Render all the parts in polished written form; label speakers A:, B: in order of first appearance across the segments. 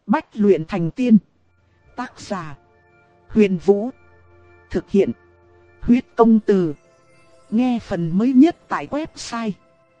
A: Bách luyện thành tiên. Tác giả: Huyền Vũ. Thực hiện: Huyết Công Từ. Nghe phần mới nhất tại website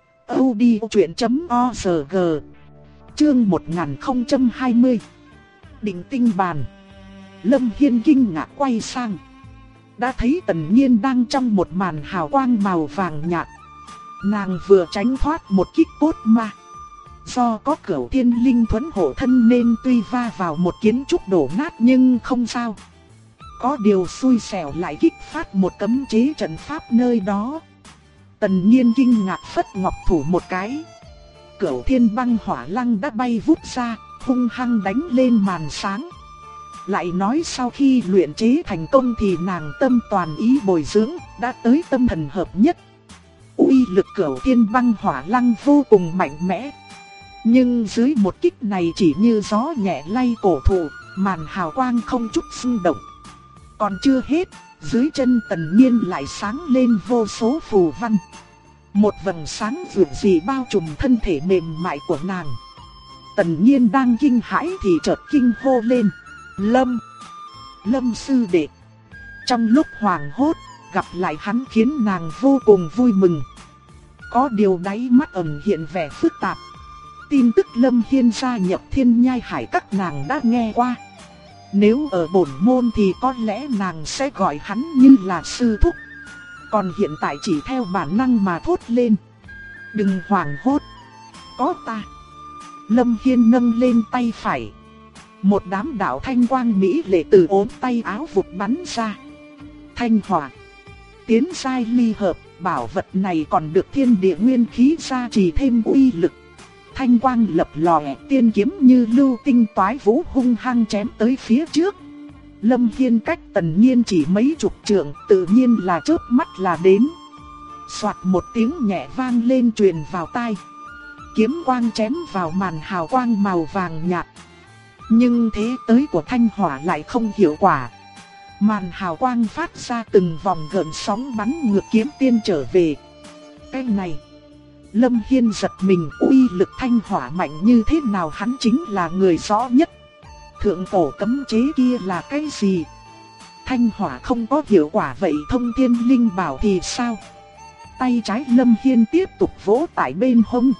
A: audiochuyện.org. Chương 1020. Định tinh bàn. Lâm Hiên kinh ngạc quay sang, đã thấy Tần Nhiên đang trong một màn hào quang màu vàng nhạt. Nàng vừa tránh thoát một kích cốt ma. Do có Cửu Thiên Linh Thuẫn hộ thân nên tuy va vào một kiến trúc đổ nát nhưng không sao. Có điều xui xẻo lại kích phát một cấm chế trận pháp nơi đó. Tần Nhiên kinh ngạc phất ngọc thủ một cái. Cửu Thiên Băng Hỏa Lăng đã bay vút ra, hung hăng đánh lên màn sáng. Lại nói sau khi luyện chế thành công thì nàng tâm toàn ý bồi dưỡng, đã tới tâm thần hợp nhất. Uy lực Cửu Thiên Băng Hỏa Lăng vô cùng mạnh mẽ. Nhưng dưới một kích này chỉ như gió nhẹ lay cổ thụ, màn hào quang không chút xung động. Còn chưa hết, dưới chân Tần Nhiên lại sáng lên vô số phù văn. Một vầng sáng vượt dị bao trùm thân thể mềm mại của nàng. Tần Nhiên đang kinh hãi thì chợt kinh hô lên: Lâm sư đệ. Trong lúc hoảng hốt, gặp lại hắn khiến nàng vô cùng vui mừng. Có điều đáy mắt ẩn hiện vẻ phức tạp. Tin tức Lâm Hiên gia nhập Thiên Nhai Hải các nàng đã nghe qua. Nếu ở bổn môn thì có lẽ nàng sẽ gọi hắn như là sư thúc. Còn hiện tại chỉ theo bản năng mà thốt lên: đừng hoảng hốt, có ta. Lâm Hiên nâng lên tay phải. Một đám đạo thanh quang mỹ lệ từ ốm tay áo vụt bắn ra. Thanh hỏa, tiến giai ly hợp, bảo vật này còn được thiên địa nguyên khí gia trì thêm uy lực. Thanh quang lập lòe, tiên kiếm như lưu tinh toái vũ hung hăng chém tới phía trước. Lâm Hiên cách Tần Nhiên chỉ mấy chục trượng, tự nhiên là chớp mắt là đến. Soạt một tiếng nhẹ vang lên truyền vào tai. Kiếm quang chém vào màn hào quang màu vàng nhạt. Nhưng thế tới của thanh hỏa lại không hiệu quả. Màn hào quang phát ra từng vòng gợn sóng bắn ngược kiếm tiên trở về. Cái này, Lâm Hiên giật mình, uy lực thanh hỏa mạnh như thế nào hắn chính là người rõ nhất. Thượng cổ cấm chế kia là cái gì? Thanh hỏa không có hiệu quả vậy thông thiên linh bảo thì sao? Tay trái Lâm Hiên tiếp tục vỗ tại bên hông.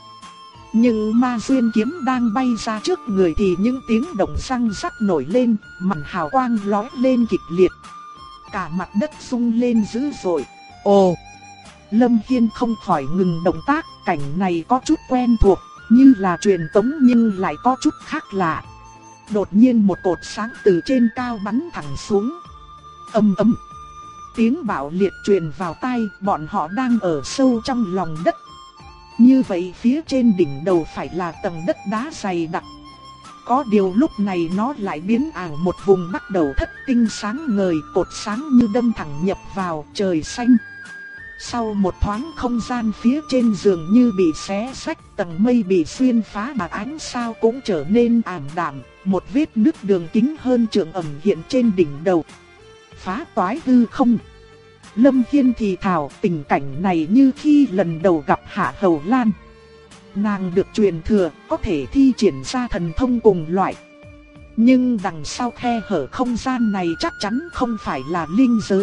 A: Nhưng ma duyên kiếm đang bay ra trước người thì những tiếng động răng rắc nổi lên, màn hào quang lóe lên kịch liệt. Cả mặt đất rung lên dữ dội. Ồ! Lâm Hiên không khỏi ngừng động tác, cảnh này có chút quen thuộc, như là truyền tống nhưng lại có chút khác lạ. Đột nhiên một cột sáng từ trên cao bắn thẳng xuống. Ầm ầm. Tiếng bạo liệt truyền vào tai, bọn họ đang ở sâu trong lòng đất. Như vậy phía trên đỉnh đầu phải là tầng đất đá dày đặc. Có điều lúc này nó lại biến ảo một vùng bắt đầu thất tinh sáng ngời, cột sáng như đâm thẳng nhập vào trời xanh. Sau một thoáng không gian phía trên dường như bị xé rách, tầng mây bị xuyên phá mà ánh sao cũng trở nên ảm đạm, một vết nứt đường kính hơn trượng ẩn hiện trên đỉnh đầu. Phá toái hư không. Lâm Hiên thì thào, tình cảnh này như khi lần đầu gặp Hạ Hầu Lan. Nàng được truyền thừa, có thể thi triển ra thần thông cùng loại. Nhưng đằng sau khe hở không gian này chắc chắn không phải là linh giới.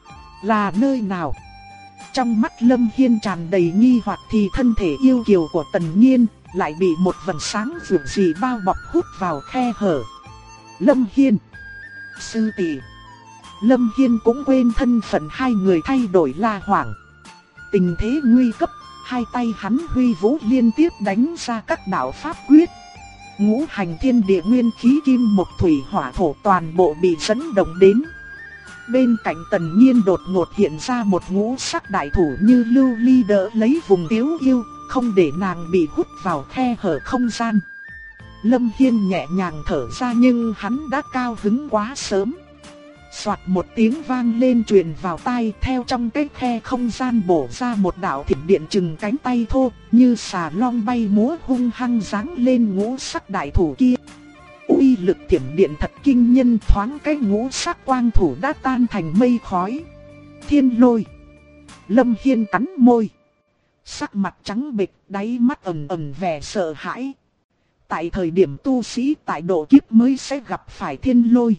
A: Là nơi nào? Trong mắt Lâm Hiên tràn đầy nghi hoặc thì thân thể yêu kiều của Tần Nhiên lại bị một vầng sáng rực rỡ bao bọc hút vào khe hở. Lâm Hiên, sư tỷ. Lâm Hiên cũng quên thân phận hai người thay đổi la hoảng. Tình thế nguy cấp, hai tay hắn huy vũ liên tiếp đánh ra các đạo pháp quyết. Ngũ hành thiên địa nguyên khí kim mộc thủy hỏa thổ toàn bộ bị dẫn động đến. Bên cạnh Tần Nhiên đột ngột hiện ra một ngũ sắc đại thủ như lưu ly đỡ lấy vùng Tiếu Yêu, không để nàng bị hút vào khe hở không gian. Lâm Hiên nhẹ nhàng thở ra nhưng hắn đã cao hứng quá sớm. Soạt một tiếng vang lên truyền vào tai, theo trong cái khe không gian bổ ra một đạo thiểm điện chừng cánh tay thô, như xà long bay múa hung hăng giáng lên ngũ sắc đại thủ kia. Uy lực thiểm điện thật kinh nhân, thoáng cái ngũ sắc quang thủ đã tan thành mây khói. Thiên lôi. Lâm Hiên cắn môi. Sắc mặt trắng bệch, đáy mắt ẩn ẩn vẻ sợ hãi. Tại thời điểm tu sĩ tại độ kiếp mới sẽ gặp phải thiên lôi.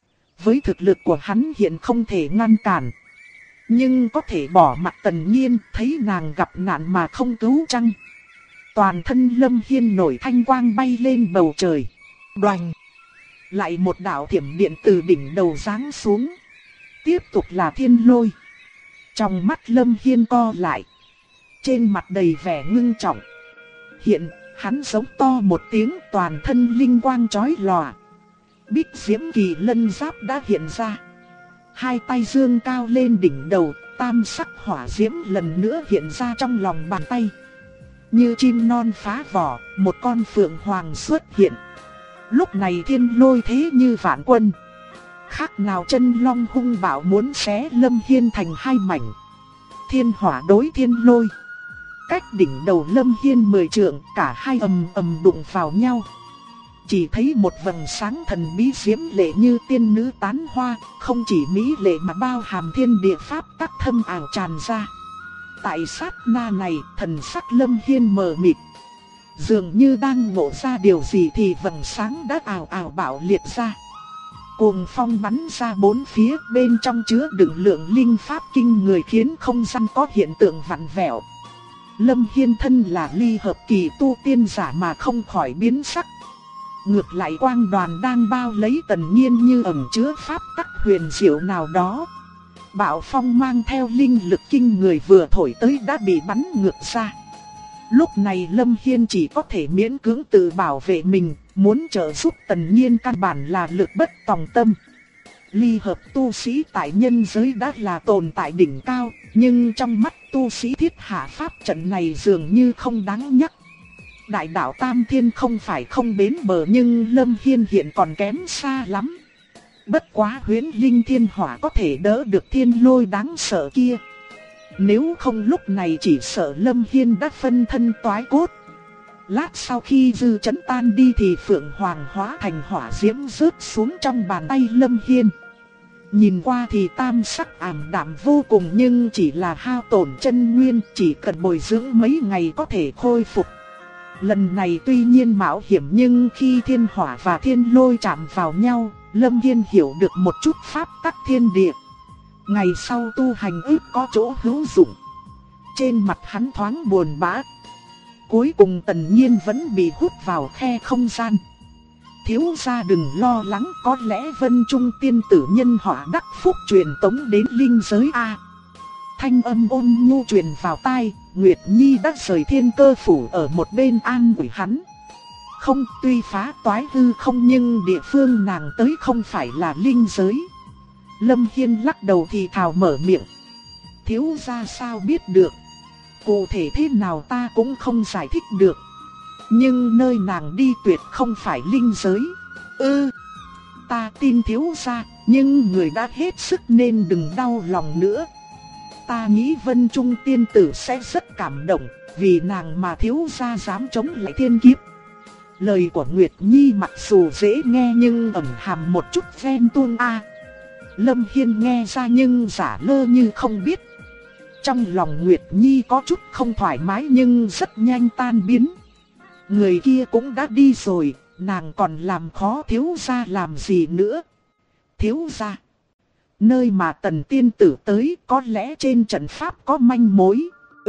A: Với thực lực của hắn hiện không thể ngăn cản. Nhưng có thể bỏ mặc Tần Nhiên, thấy nàng gặp nạn mà không cứu chăng? Toàn thân Lâm Hiên nổi thanh quang bay lên bầu trời. Đoành! Lại một đạo thiểm điện từ đỉnh đầu giáng xuống. Tiếp tục là thiên lôi. Trong mắt Lâm Hiên co lại. Trên mặt đầy vẻ ngưng trọng. Hiện, hắn giống to một tiếng, toàn thân linh quang chói lòa. Bích diễm kỳ lân giáp đã hiện ra. Hai tay dương cao lên đỉnh đầu, tam sắc hỏa diễm lần nữa hiện ra trong lòng bàn tay. Như chim non phá vỏ, một con phượng hoàng xuất hiện. Lúc này thiên lôi thế như vạn quân. Khác nào chân long hung bạo muốn xé Lâm Hiên thành hai mảnh. Thiên hỏa đối thiên lôi. Cách đỉnh đầu Lâm Hiên 10 trượng, cả hai ầm ầm đụng vào nhau. Chỉ thấy một vầng sáng thần bí diễm lệ như tiên nữ tán hoa, không chỉ mỹ lệ mà bao hàm thiên địa pháp tắc thâm ảo tràn ra. Tại sát na này, thần sắc Lâm Hiên mờ mịt. Dường như đang ngộ ra điều gì thì vầng sáng đã ào ào bạo liệt ra. Cuồng phong bắn ra bốn phía, bên trong chứa đựng lượng linh pháp kinh người khiến không gian có hiện tượng vặn vẹo. Lâm Hiên thân là ly hợp kỳ tu tiên giả mà không khỏi biến sắc. Ngược lại quang đoàn đang bao lấy Tần Nhiên như ẩn chứa pháp tắc huyền diệu nào đó. Bạo phong mang theo linh lực kinh người vừa thổi tới đã bị bắn ngược ra. Lúc này Lâm Hiên chỉ có thể miễn cưỡng tự bảo vệ mình, muốn trợ giúp Tần Nhiên căn bản là lực bất tòng tâm. Ly hợp tu sĩ tại nhân giới đã là tồn tại đỉnh cao, nhưng trong mắt tu sĩ thiết hạ pháp trận này dường như không đáng nhắc. Đại đạo Tam Thiên không phải không bến bờ nhưng Lâm Hiên hiện còn kém xa lắm. Bất quá huyễn linh thiên hỏa có thể đỡ được thiên lôi đáng sợ kia. Nếu không lúc này chỉ sợ Lâm Hiên đã phân thân toái cốt. Lát sau khi dư chấn tan đi thì Phượng Hoàng hóa thành hỏa diễm rớt xuống trong bàn tay Lâm Hiên. Nhìn qua thì tam sắc ảm đạm vô cùng nhưng chỉ là hao tổn chân nguyên, chỉ cần bồi dưỡng mấy ngày có thể khôi phục. Lần này tuy nhiên mạo hiểm nhưng khi thiên hỏa và thiên lôi chạm vào nhau, Lâm Hiên hiểu được một chút pháp tắc thiên địa. Ngày sau tu hành ước có chỗ hữu dụng. Trên mặt hắn thoáng buồn bã. Cuối cùng Tần Nhiên vẫn bị hút vào khe không gian. Thiếu gia đừng lo lắng, có lẽ Vân Trung tiên tử nhân họa đắc phúc truyền tống đến linh giới A. Thanh âm ôn nhu truyền vào tai, Nguyệt Nhi đã rời thiên cơ phủ ở một bên an ủi hắn. Không, tuy phá toái hư không nhưng địa phương nàng tới không phải là linh giới. Lâm Hiên lắc đầu thì thào mở miệng. Thiếu gia sao biết được? Cụ thể thế nào ta cũng không giải thích được. Nhưng nơi nàng đi tuyệt không phải linh giới. Ta tin thiếu gia, nhưng người đã hết sức nên đừng đau lòng nữa. Ta nghĩ Vân Trung tiên tử sẽ rất cảm động, vì nàng mà thiếu gia dám chống lại thiên kiếp. Lời của Nguyệt Nhi mặc dù dễ nghe nhưng ẩn hàm một chút ghen tuông a. Lâm Hiên nghe ra nhưng giả lơ như không biết. Trong lòng Nguyệt Nhi có chút không thoải mái nhưng rất nhanh tan biến. Người kia cũng đã đi rồi, nàng còn làm khó thiếu gia làm gì nữa. Thiếu gia, nơi mà Tần tiên tử tới có lẽ trên trận pháp có manh mối.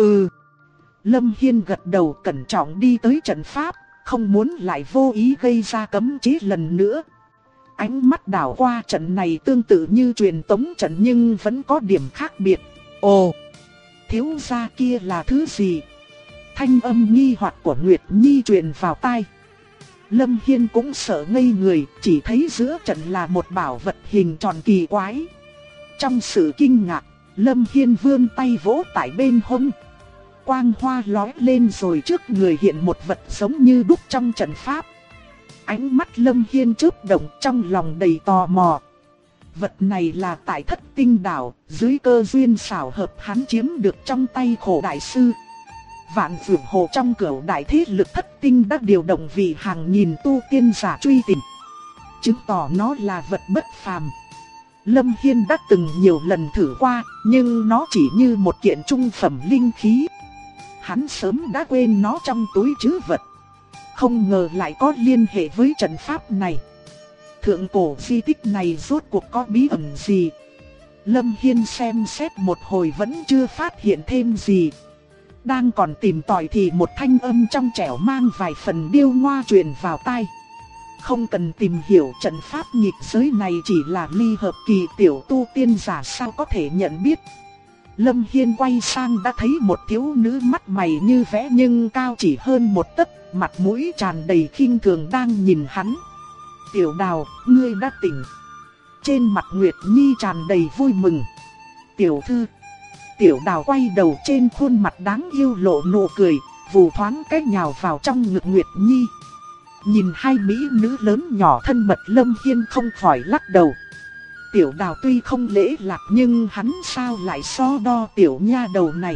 A: Lâm Hiên gật đầu cẩn trọng đi tới trận pháp, không muốn lại vô ý gây ra cấm chế lần nữa. Ánh mắt đảo qua trận này tương tự như truyền tống trận nhưng vẫn có điểm khác biệt. Ồ, thiếu gia kia là thứ gì? Thanh âm nghi hoặc của Nguyệt Nhi truyền vào tai. Lâm Hiên cũng sợ ngây người, chỉ thấy giữa trận là một bảo vật hình tròn kỳ quái. Trong sự kinh ngạc, Lâm Hiên vươn tay vỗ tại bên hông. Quang hoa lóe lên rồi trước người hiện một vật giống như đúc trong trận pháp. Ánh mắt Lâm Hiên chớp động, trong lòng đầy tò mò. Vật này là tại Thất Tinh Đảo, dưới cơ duyên xảo hợp hắn chiếm được trong tay Khổ đại sư. Vạn Dược Hồ trong cửu đại thế lực Thất Tinh đã điều động vì hàng nghìn tu tiên giả truy tìm, chứng tỏ nó là vật bất phàm. Lâm Hiên đã từng nhiều lần thử qua, nhưng nó chỉ như một kiện trung phẩm linh khí. Hắn sớm đã quên nó trong túi trữ vật. không ngờ lại có liên hệ với trận pháp này. Thượng cổ di tích này rốt cuộc có bí ẩn gì? Lâm Hiên xem xét một hồi vẫn chưa phát hiện thêm gì. Đang còn tìm tòi thì một thanh âm trong trẻo mang vài phần điêu ngoa truyền vào tai. Không cần tìm hiểu, trận pháp nghịch giới này chỉ là ly hợp kỳ tiểu tu tiên giả sao có thể nhận biết. Lâm Hiên quay sang đã thấy một thiếu nữ mắt mày như vẽ nhưng cao chỉ hơn một tấc, mặt mũi tràn đầy khinh thường đang nhìn hắn. Tiểu Đào, ngươi đã tỉnh. Trên mặt Nguyệt Nhi tràn đầy vui mừng. Tiểu thư. Tiểu Đào quay đầu, trên khuôn mặt đáng yêu lộ nụ cười, vù thoáng cái nhào vào trong ngực Nguyệt Nhi. Nhìn hai mỹ nữ lớn nhỏ thân mật, Lâm Hiên không khỏi lắc đầu. Tiểu Đào tuy không lễ lạc nhưng hắn sao lại so đo tiểu nha đầu này.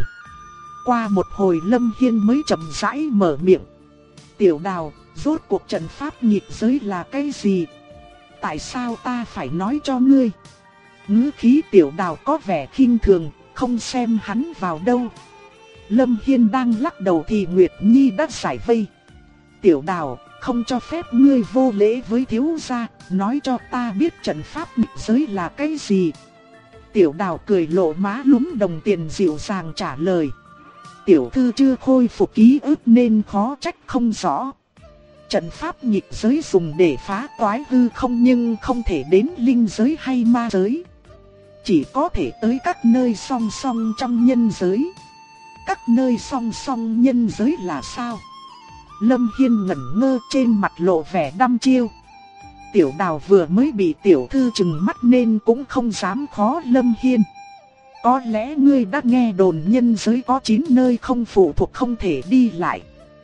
A: Qua một hồi Lâm Hiên mới chậm rãi mở miệng. Tiểu Đào, rốt cuộc trận pháp nghịch giới là cái gì? Tại sao ta phải nói cho ngươi? Ngữ khí Tiểu Đào có vẻ khinh thường, không xem hắn vào đâu. Lâm Hiên đang lắc đầu thì Nguyệt Nhi đã giải vây. Tiểu Đào, không cho phép ngươi vô lễ với thiếu gia, nói cho ta biết trận pháp nghịch giới là cái gì. Tiểu Đào cười lộ má lúm đồng tiền dịu dàng trả lời. Tiểu thư chưa khôi phục ký ức nên khó trách không rõ. Trận pháp nghịch giới dùng để phá toái hư không nhưng không thể đến linh giới hay ma giới. Chỉ có thể tới các nơi song song trong nhân giới. Các nơi song song nhân giới là sao? Lâm Hiên ngẩn ngơ, trên mặt lộ vẻ đăm chiêu. Tiểu Đào vừa mới bị tiểu thư trừng mắt nên cũng không dám khó Lâm Hiên. Có lẽ ngươi đã nghe đồn nhân giới có 9 nơi không phụ thuộc không thể đi lại.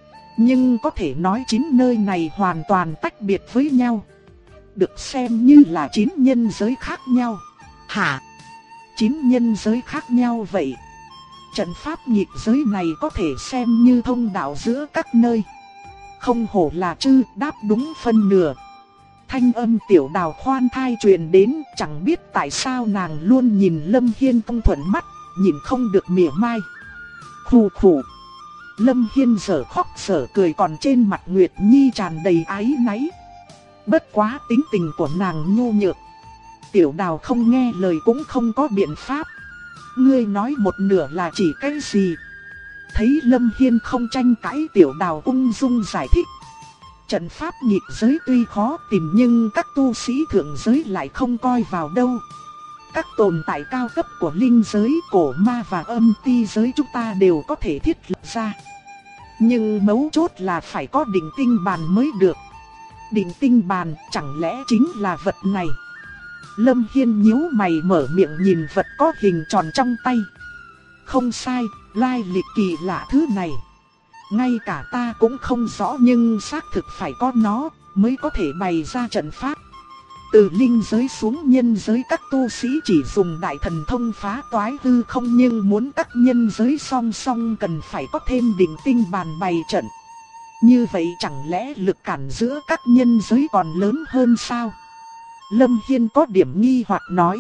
A: Nhưng có thể nói 9 nơi này hoàn toàn tách biệt với nhau. Được xem như là 9 nhân giới khác nhau. Hả? 9 nhân giới khác nhau vậy? Trận pháp nghịch giới này có thể xem như thông đạo giữa các nơi. Không hổ là chư, đáp đúng phân nửa. Thanh âm Tiểu Đào khoan thai truyền đến, chẳng biết tại sao nàng luôn nhìn Lâm Hiên không thuận mắt, nhìn không được mỉa mai. Khù khù. Lâm Hiên giờ khóc giờ cười, còn trên mặt Nguyệt Nhi tràn đầy áy náy. Bất quá tính tình của nàng nhu nhược. Tiểu Đào không nghe lời cũng không có biện pháp. Ngươi nói một nửa là chỉ cái gì? Thấy Lâm Hiên không tranh cãi, Tiểu Đào ung dung giải thích. Trận pháp nghịch giới tuy khó tìm nhưng các tu sĩ thượng giới lại không coi vào đâu. Các tồn tại cao cấp của linh giới, cổ ma và âm ti giới chúng ta đều có thể thiết lập ra. Nhưng mấu chốt là phải có định tinh bàn mới được. Định tinh bàn chẳng lẽ chính là vật này? Lâm Hiên nhíu mày mở miệng nhìn vật có hình tròn trong tay. Không sai, lai lịch kỳ lạ thứ này. Ngay cả ta cũng không rõ nhưng xác thực phải có nó mới có thể bày ra trận pháp. Từ linh giới xuống nhân giới các tu sĩ chỉ dùng đại thần thông phá toái hư không, nhưng muốn các nhân giới song song cần phải có thêm định tinh bàn bày trận. Như vậy chẳng lẽ lực cản giữa các nhân giới còn lớn hơn sao? Lâm Hiên có điểm nghi hoặc nói.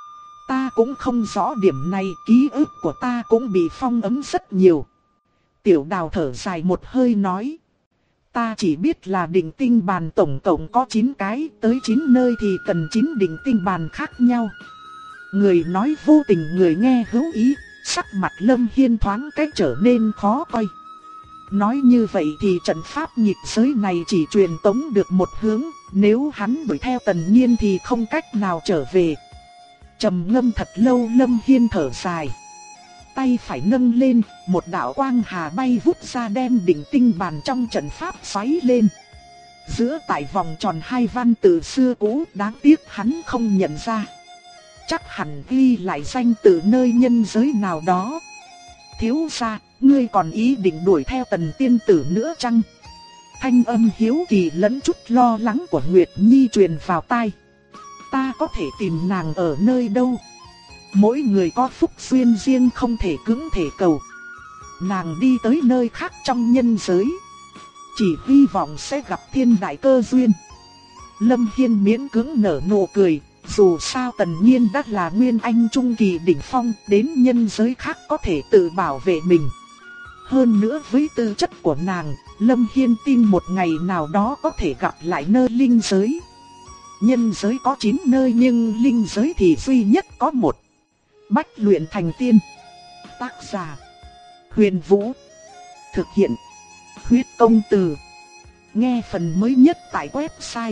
A: Ta cũng không rõ điểm này, ký ức của ta cũng bị phong ấn rất nhiều. Tiểu Đào thở dài một hơi nói. Ta chỉ biết là định tinh bàn tổng cộng có 9 cái, tới 9 nơi thì cần 9 định tinh bàn khác nhau. Người nói vô tình người nghe hữu ý, sắc mặt Lâm Hiên thoáng cách trở nên khó coi. Nói như vậy thì trận pháp nghịch giới này chỉ truyền tống được một hướng, nếu hắn đuổi theo Tần Nhiên thì không cách nào trở về. Trầm ngâm thật lâu, Lâm Hiên thở dài. Tay phải nâng lên, một đạo quang hà bay vút ra đem định tinh bàn trong trận pháp xoáy lên. Giữa tại vòng tròn 2 văn tự xưa cũ, đáng tiếc hắn không nhận ra. Chắc hẳn ghi lại danh từ nơi nhân giới nào đó. Thiếu gia, ngươi còn ý định đuổi theo Tần tiên tử nữa chăng? Thanh âm hiếu kỳ lẫn chút lo lắng của Nguyệt Nhi truyền vào tai. Ta có thể tìm nàng ở nơi đâu? Mỗi người có phúc duyên riêng không thể cưỡng thể cầu. Nàng đi tới nơi khác trong nhân giới, chỉ hy vọng sẽ gặp thiên đại cơ duyên. Lâm Hiên miễn cưỡng nở nụ cười. Dù sao Tần Nhiên đã là nguyên anh trung kỳ đỉnh phong, đến nhân giới khác có thể tự bảo vệ mình. Hơn nữa với tư chất của nàng, Lâm Hiên tin một ngày nào đó có thể gặp lại nơi linh giới. Nhân giới có 9 nơi nhưng linh giới thì duy nhất có một. Bách luyện thành tiên. Tác giả Huyền Vũ. Thực hiện Huyết Công Từ. Nghe phần mới nhất tại website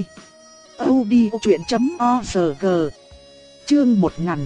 A: audiochuyện.org. Chương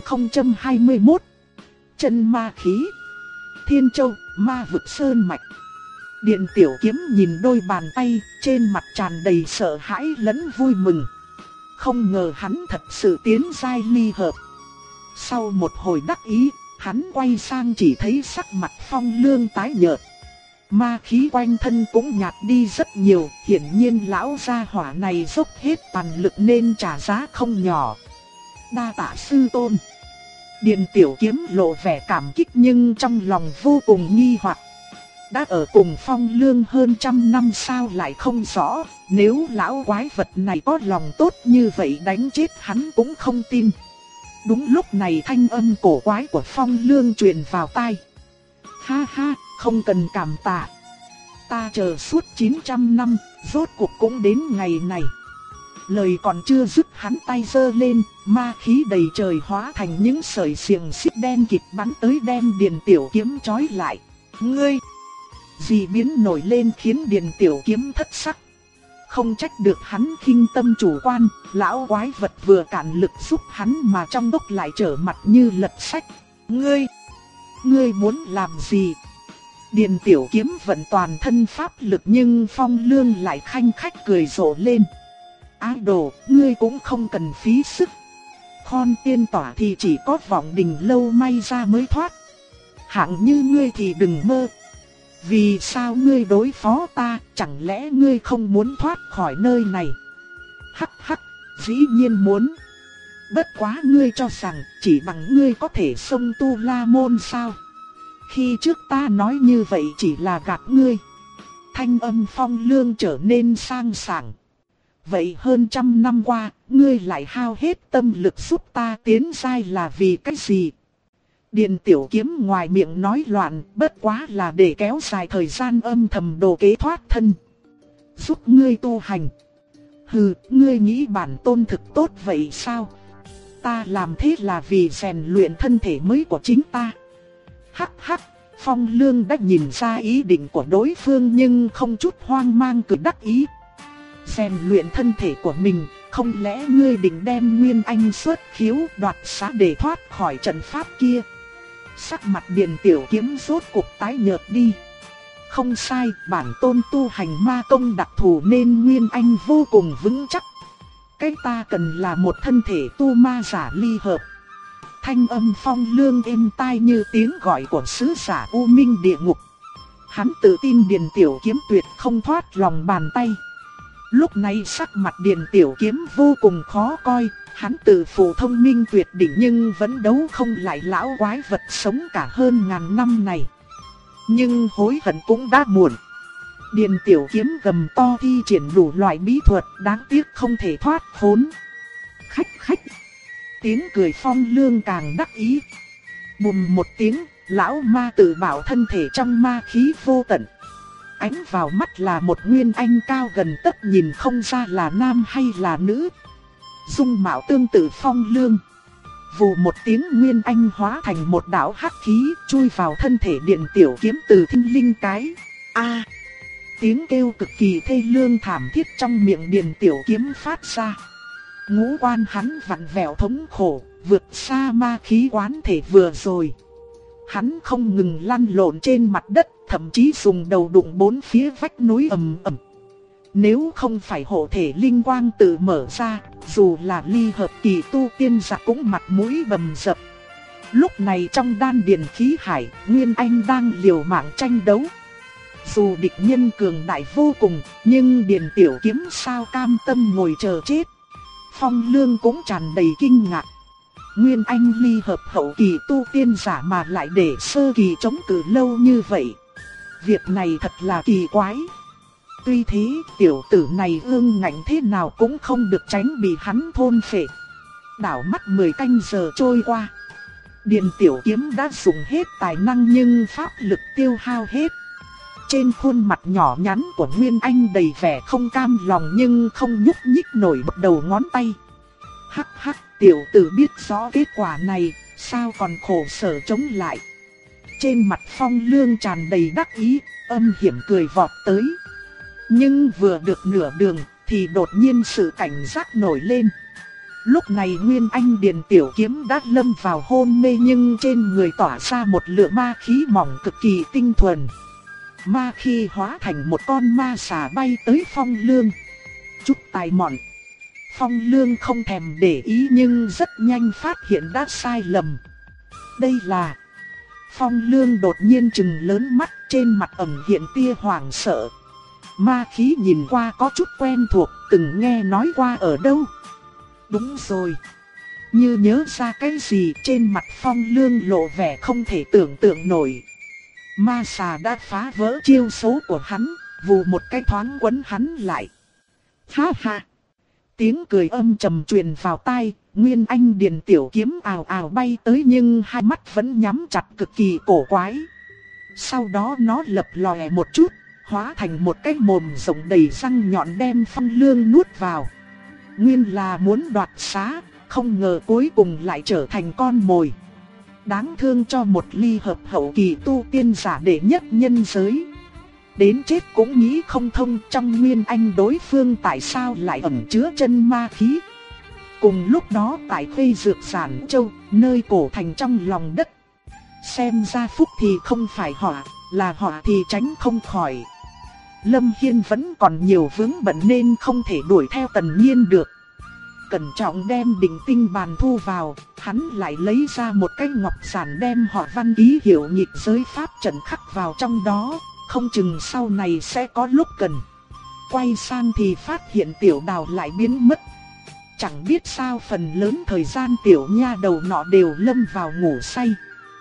A: 1021. Chân ma khí. Thiên Châu, Ma Vực Sơn Mạch. Điện Tiểu Kiếm nhìn đôi bàn tay, trên mặt tràn đầy sợ hãi lẫn vui mừng. Không ngờ hắn thật sự tiến giai ly hợp. Sau một hồi đắc ý, hắn quay sang chỉ thấy sắc mặt Phong Lương tái nhợt. Ma khí quanh thân cũng nhạt đi rất nhiều, hiển nhiên lão gia hỏa này dốc hết toàn lực nên trả giá không nhỏ. Đa tạ sư tôn. Điện Tiểu Kiếm lộ vẻ cảm kích nhưng trong lòng vô cùng nghi hoặc. Đã ở cùng Phong Lương hơn 100 năm sao lại không rõ, nếu lão quái vật này có lòng tốt như vậy đánh chết hắn cũng không tin. Đúng lúc này thanh âm cổ quái của Phong Lương truyền vào tai. Ha ha, không cần cảm tạ. Ta chờ suốt 900 năm, rốt cuộc cũng đến ngày này. Lời còn chưa dứt hắn tay giơ lên, ma khí đầy trời hóa thành những sợi xiềng xích đen kịt bắn tới đem Điền Tiểu Kiếm trói lại. Ngươi! Dị biến nổi lên khiến Điền Tiểu Kiếm thất sắc. Không trách được hắn khinh tâm chủ quan, lão quái vật vừa cản lực giúp hắn mà trong đốc lại trở mặt như lật sách. Ngươi muốn làm gì? Điền Tiểu Kiếm vận toàn thân pháp lực nhưng Phong Lương lại khanh khách cười rộ lên. Ái đồ, ngươi cũng không cần phí sức. Khôn tiên tỏa thì chỉ có vọng đình lâu may ra mới thoát. Hạng như ngươi thì đừng mơ. Vì sao ngươi đối phó ta, chẳng lẽ ngươi không muốn thoát khỏi nơi này? Hắc hắc, dĩ nhiên muốn. Bất quá ngươi cho rằng chỉ bằng ngươi có thể xông Tu La Môn sao? Khi trước ta nói như vậy chỉ là gạt ngươi. Thanh âm Phong Lương trở nên sang sảng. Vậy hơn 100 năm qua, ngươi lại hao hết tâm lực giúp ta tiến giai là vì cái gì? Điền Tiểu Kiếm ngoài miệng nói loạn, bất quá là để kéo dài thời gian âm thầm đồ kế thoát thân. Giúp ngươi tu hành. Hừ, ngươi nghĩ bản tôn thực tốt vậy sao? Ta làm thế là vì rèn luyện thân thể mới của chính ta. Hắc hắc, Phong Lương đã nhìn ra ý định của đối phương nhưng không chút hoang mang cười đắc ý. Rèn luyện thân thể của mình, không lẽ ngươi định đem Nguyên Anh xuất khiếu đoạt xá để thoát khỏi trận pháp kia? Sắc mặt Điền Tiểu Kiếm rốt cục tái nhợt đi. Không sai, bản tôn tu hành ma công đặc thù nên Nguyên Anh vô cùng vững chắc. Cái ta cần là một thân thể tu ma giả ly hợp. Thanh âm Phong Lương êm tai như tiếng gọi của sứ giả U Minh địa ngục. Hắn tự tin Điền Tiểu Kiếm tuyệt không thoát lòng bàn tay. Lúc này sắc mặt Điền Tiểu Kiếm vô cùng khó coi. Hắn tự phụ thông minh tuyệt đỉnh nhưng vẫn đấu không lại lão quái vật sống cả hơn ngàn năm này. Nhưng hối hận cũng đã muộn. Điền Tiểu Kiếm gầm to thi triển đủ loại bí thuật, đáng tiếc không thể thoát khốn. Khách khách. Tiếng cười Phong Lương càng đắc ý. Bùm một tiếng, lão ma tự bảo thân thể trong ma khí vô tận. Ánh vào mắt là một Nguyên Anh cao gần tấc, nhìn không ra là nam hay là nữ. Dung mạo tương tự Phong Lương. Vù một tiếng, Nguyên Anh hóa thành một đạo hắc khí chui vào thân thể Điền Tiểu Kiếm từ thinh linh cái. A! Tiếng kêu cực kỳ thê lương thảm thiết trong miệng Điền Tiểu Kiếm phát ra. Ngũ quan hắn vặn vẹo thống khổ, vượt xa ma khí quán thể vừa rồi. Hắn không ngừng lăn lộn trên mặt đất, thậm chí dùng đầu đụng bốn phía vách núi ầm ầm. Nếu không phải hộ thể linh quang tự mở ra, dù là ly hợp kỳ tu tiên giả cũng mặt mũi bầm dập. Lúc này trong đan điền khí hải, Nguyên Anh đang liều mạng tranh đấu. Dù địch nhân cường đại vô cùng, nhưng Điền Tiểu Kiếm sao cam tâm ngồi chờ chết. Phong Lương cũng tràn đầy kinh ngạc. Nguyên Anh ly hợp hậu kỳ tu tiên giả mà lại để sơ kỳ chống cự lâu như vậy. Việc này thật là kỳ quái. Tuy thế, tiểu tử này ương ngạnh thế nào cũng không được tránh bị hắn thôn phệ. Đảo mắt 10 canh giờ trôi qua. Điền Tiểu Kiếm đã dùng hết tài năng nhưng pháp lực tiêu hao hết. Trên khuôn mặt nhỏ nhắn của Nguyên Anh đầy vẻ không cam lòng nhưng không nhúc nhích nổi một đầu ngón tay. Hắc hắc, tiểu tử biết rõ kết quả này, sao còn khổ sở chống lại. Trên mặt Phong Lương tràn đầy đắc ý, âm hiểm cười vọt tới. Nhưng vừa được nửa đường thì đột nhiên sự cảnh giác nổi lên. Lúc này Nguyên Anh Điền tiểu kiếm đã lâm vào hôn mê nhưng trên người tỏa ra một lượng ma khí mỏng cực kỳ tinh thuần. Ma khí hóa thành một con ma xà bay tới Phong Lương. Chút tài mọn. Phong Lương không thèm để ý nhưng rất nhanh phát hiện đã sai lầm. Đây là... Phong Lương đột nhiên trừng lớn mắt, trên mặt ẩn hiện tia hoảng sợ. Ma khí nhìn qua có chút quen thuộc, từng nghe nói qua ở đâu. Đúng rồi. Như nhớ ra cái gì, trên mặt Phong Lương lộ vẻ không thể tưởng tượng nổi. Ma xà đã phá vỡ chiêu số của hắn, vù một cái thoáng quấn hắn lại. Ha ha! Tiếng cười âm trầm truyền vào tai, Nguyên Anh Điền tiểu kiếm ào ào bay tới nhưng hai mắt vẫn nhắm chặt cực kỳ cổ quái. Sau đó nó lập lòe một chút, hóa thành một cái mồm rộng đầy răng nhọn đem Phong Lương nuốt vào. Nguyên là muốn đoạt xá, không ngờ cuối cùng lại trở thành con mồi. Đáng thương cho một ly hợp hậu kỳ tu tiên giả đệ nhất nhân giới. Đến chết cũng nghĩ không thông trong Nguyên Anh đối phương tại sao lại ẩn chứa chân ma khí. Cùng lúc đó tại Khê Dược Giản Châu, nơi cổ thành trong lòng đất. Xem ra phúc thì không phải họa, là họa thì tránh không khỏi. Lâm Hiên vẫn còn nhiều vướng bận nên không thể đuổi theo Tần Nhiên được. Cẩn trọng đem Định Tinh bàn thu vào, hắn lại lấy ra một cái ngọc giản đem họ văn ký hiệu nhịp giới pháp trận khắc vào trong đó, không chừng sau này sẽ có lúc cần. Quay sang thì phát hiện Tiểu Đào lại biến mất. Chẳng biết sao phần lớn thời gian tiểu nha đầu nọ đều lâm vào ngủ say.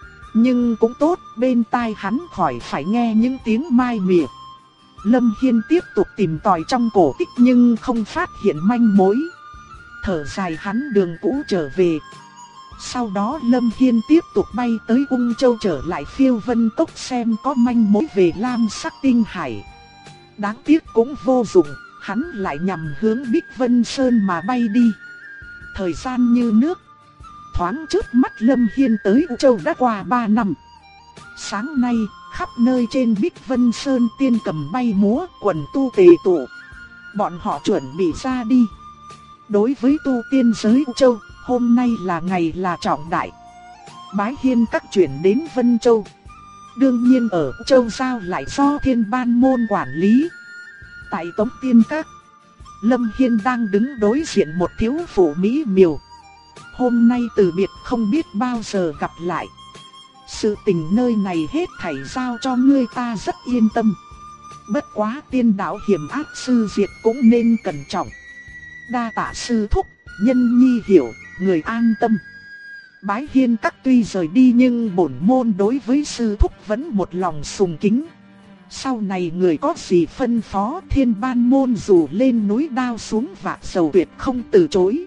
A: Nhưng cũng tốt, bên tai hắn khỏi phải nghe những tiếng mai mỉa. Lâm Hiên tiếp tục tìm tòi trong cổ tích nhưng không phát hiện manh mối. Thở dài hắn đường cũ trở về. Sau đó Lâm Hiên tiếp tục bay tới Ung Châu trở lại Phiêu Vân Cốc xem có manh mối về Lam Sắc Tinh Hải. Đáng tiếc cũng vô dụng, hắn lại nhằm hướng Bích Vân Sơn mà bay đi. Thời gian như nước. Thoáng trước mắt Lâm Hiên tới Ung Châu đã qua 3 năm. Sáng nay, khắp nơi trên Bích Vân Sơn tiên cầm bay múa, quần tu tề tụ. Bọn họ chuẩn bị ra đi. Đối với tu tiên giới Ung Châu, hôm nay là ngày là trọng đại. Bái Hiên các chuyển đến Vân Châu. Đương nhiên ở Ung Châu giao lại do Thiên Ban môn quản lý. Tại Tống Tiên Các, Lâm Hiên đang đứng đối diện một thiếu phụ mỹ miều. Hôm nay từ biệt không biết bao giờ gặp lại. Sự tình nơi này hết thảy giao cho ngươi ta rất yên tâm. Bất quá tiên đạo hiểm ác sư diệt cũng nên cẩn trọng. Đa tạ sư thúc, nhân nhi hiểu, người an tâm. Bái Hiên các tuy rời đi nhưng bổn môn đối với sư thúc vẫn một lòng sùng kính. Sau này người có gì phân phó, Thiên Ban môn dù lên núi đao xuống vạc sầu tuyệt không từ chối.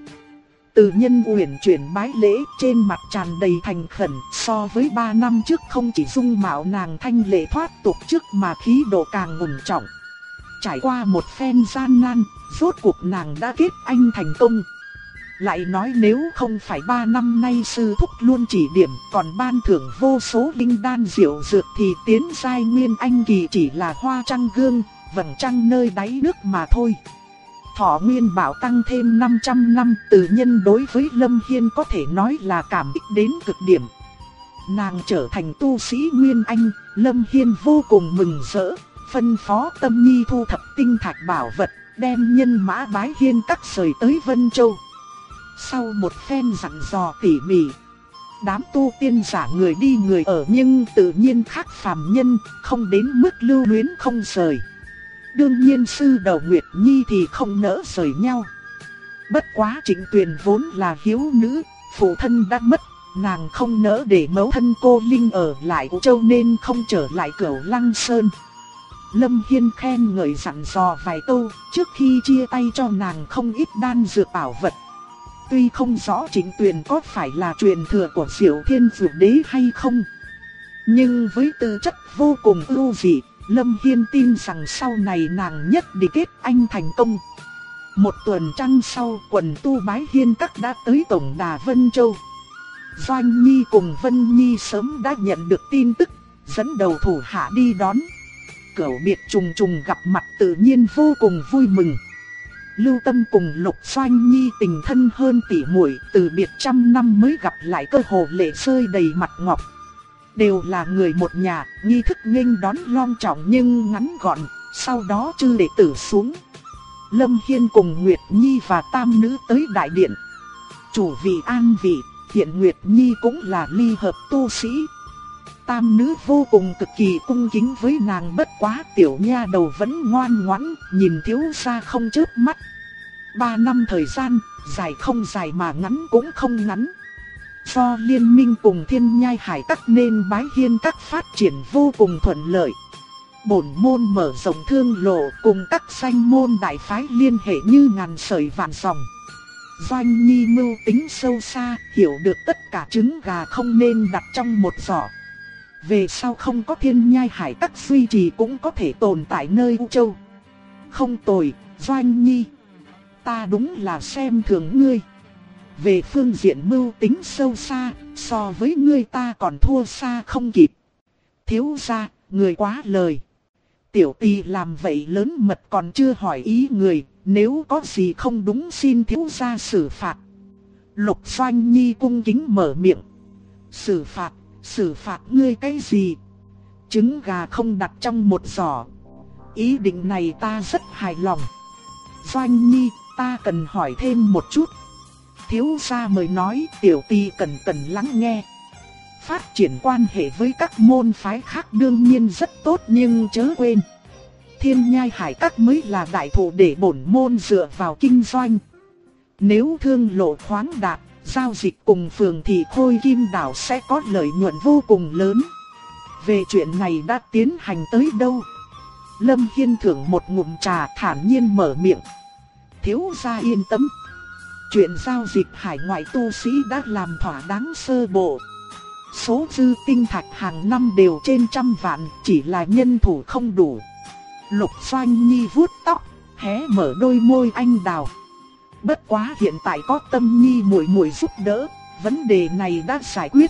A: Từ Nhân uyển chuyển bái lễ, trên mặt tràn đầy thành khẩn, so với 3 năm trước không chỉ dung mạo nàng thanh lệ thoát tục trước mà khí độ càng ngùng trọng. Trải qua một phen gian nan, rốt cuộc nàng đã kết anh thành công. Lại nói nếu không phải 3 năm nay sư thúc luôn chỉ điểm còn ban thưởng vô số linh đan diệu dược thì tiến giai nguyên anh kỳ chỉ là hoa trăng gương, vầng trăng nơi đáy nước mà thôi. Thọ nguyên bảo tăng thêm 500 năm, Từ Nhân đối với Lâm Hiên có thể nói là cảm kích đến cực điểm. Nàng trở thành tu sĩ nguyên anh, Lâm Hiên vô cùng mừng rỡ, phân phó Tâm Nhi thu thập tinh thạch bảo vật, đem nhân mã Bái Hiên các rời tới Vân Châu. Sau một phen dặn dò tỉ mỉ, đám tu tiên giả người đi người ở nhưng tự nhiên khác phàm nhân, không đến mức lưu luyến không rời. Đương nhiên sư đầu Nguyệt Nhi thì không nỡ rời nhau. Bất quá Trịnh Tuyền vốn là hiếu nữ, phụ thân đã mất, nàng không nỡ để mẫu thân cô Linh ở lại Ung Châu nên không trở lại Cửu Lăng Sơn. Lâm Hiên khen ngợi dặn dò vài câu, trước khi chia tay cho nàng không ít đan dược bảo vật. Tuy không rõ Trịnh Tuyền có phải là truyền thừa của Diệu Thiên Dược Đế hay không, nhưng với tư chất vô cùng ưu dị, Lâm Hiên tin rằng sau này nàng nhất định kết anh thành công. Một tuần trăng sau, quần tu Bái Hiên Các đã tới tổng đà Vân Châu. Doanh Nhi cùng Vân Nhi sớm đã nhận được tin tức, dẫn đầu thủ hạ đi đón. Cửu biệt trùng trùng gặp mặt tự nhiên vô cùng vui mừng. Lưu Tâm cùng Lục Doanh Nhi tình thân hơn tỷ muội, từ biệt trăm năm mới gặp lại, cơ hồ lệ rơi đầy mặt ngọc. Đều là người một nhà, nghi thức nghênh đón long trọng nhưng ngắn gọn, sau đó chư đệ tử xuống. Lâm Hiên cùng Nguyệt Nhi và tam nữ tới đại điện. Chủ vị an vị, hiện Nguyệt Nhi cũng là ly hợp tu sĩ. Tam nữ vô cùng cực kỳ cung kính với nàng, bất quá tiểu nha đầu vẫn ngoan ngoãn, nhìn thiếu gia không chớp mắt. 3 năm thời gian, dài không dài mà ngắn cũng không ngắn. Do liên minh cùng Thiên Nhai Hải Các nên Bái Hiên Các phát triển vô cùng thuận lợi. Bổn môn mở rộng thương lộ cùng các danh môn đại phái liên hệ như ngàn sợi vạn dòng. Doanh Nhi mưu tính sâu xa, hiểu được tất cả trứng gà không nên đặt trong một giỏ. Về sau không có Thiên Nhai Hải Các duy trì cũng có thể tồn tại nơi U Châu. Không tồi, Doanh Nhi. Ta đúng là xem thường ngươi. Về phương diện mưu tính sâu xa, so với ngươi ta còn thua xa không kịp. Thiếu gia, người quá lời. Tiểu tỳ làm vậy lớn mật còn chưa hỏi ý người, nếu có gì không đúng xin thiếu gia xử phạt. Lục Doanh Nhi cung kính mở miệng. Xử phạt ngươi cái gì? Trứng gà không đặt trong một giỏ. Ý định này ta rất hài lòng. Doanh Nhi, ta cần hỏi thêm một chút. Thiếu gia mời nói, tiểu tỳ cần lắng nghe. Phát triển quan hệ với các môn phái khác đương nhiên rất tốt, nhưng chớ quên, Thiên Nhai Hải Các mới là đại thủ để bổn môn dựa vào kinh doanh. Nếu thương lộ khoáng đạt, giao dịch cùng phường thị Khôi Kim Đảo sẽ có lợi nhuận vô cùng lớn. Về chuyện này đã tiến hành tới đâu? Lâm Hiên thưởng một ngụm trà thản nhiên mở miệng. Thiếu gia yên tâm. Chuyện giao dịch hải ngoại tu sĩ đã làm thỏa đáng sơ bộ. Số dư tinh thạch hàng năm đều trên 100 vạn, chỉ là nhân thủ không đủ. Lục Doanh Nhi vuốt tóc, hé mở đôi môi anh đào. Bất quá hiện tại có Tâm Nhi muội muội giúp đỡ, vấn đề này đã giải quyết.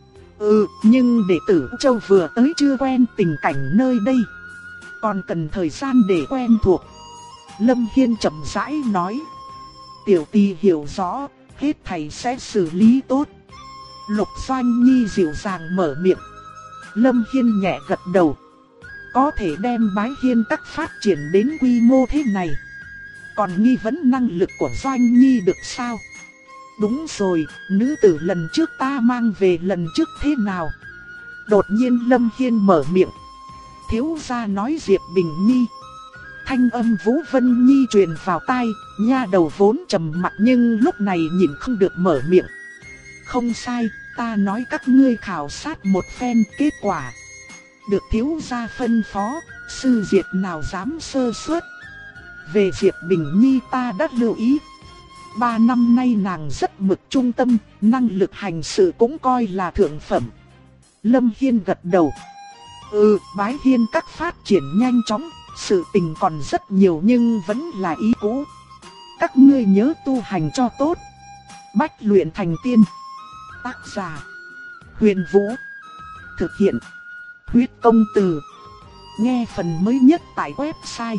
A: Nhưng đệ tử Châu vừa tới chưa quen tình cảnh nơi đây, còn cần thời gian để quen thuộc. Lâm Hiên chậm rãi nói. Tiểu tỳ hiểu rõ, hết thầy sẽ xử lý tốt. Lục Doanh Nhi dịu dàng mở miệng. Lâm Hiên nhẹ gật đầu. Có thể đem Bái Hiên Các phát triển đến quy mô thế này, còn nghi vấn năng lực của Doanh Nhi được sao? Đúng rồi, nữ tử lần trước ta mang về lần trước thế nào? Đột nhiên Lâm Hiên mở miệng. Thiếu gia nói Diệp Bình Nhi. Thanh âm Vũ Vân Nhi truyền vào tai, nha đầu vốn trầm mặt nhưng lúc này nhìn không được mở miệng. Không sai, ta nói các ngươi khảo sát một phen, kết quả được thiếu gia phân phó, sư diệt nào dám sơ suất. Về Diệp Bình Nhi ta đã lưu ý. 3 năm nay nàng rất mực trung tâm, năng lực hành sự cũng coi là thượng phẩm. Lâm Hiên gật đầu. Bái Hiên Các phát triển nhanh chóng, sự tình còn rất nhiều nhưng vẫn là ý cũ. Các ngươi nhớ tu hành cho tốt. Bách luyện thành tiên. Tác giả Huyền Vũ. Thực hiện Huyết Công Từ. Nghe phần mới nhất tại website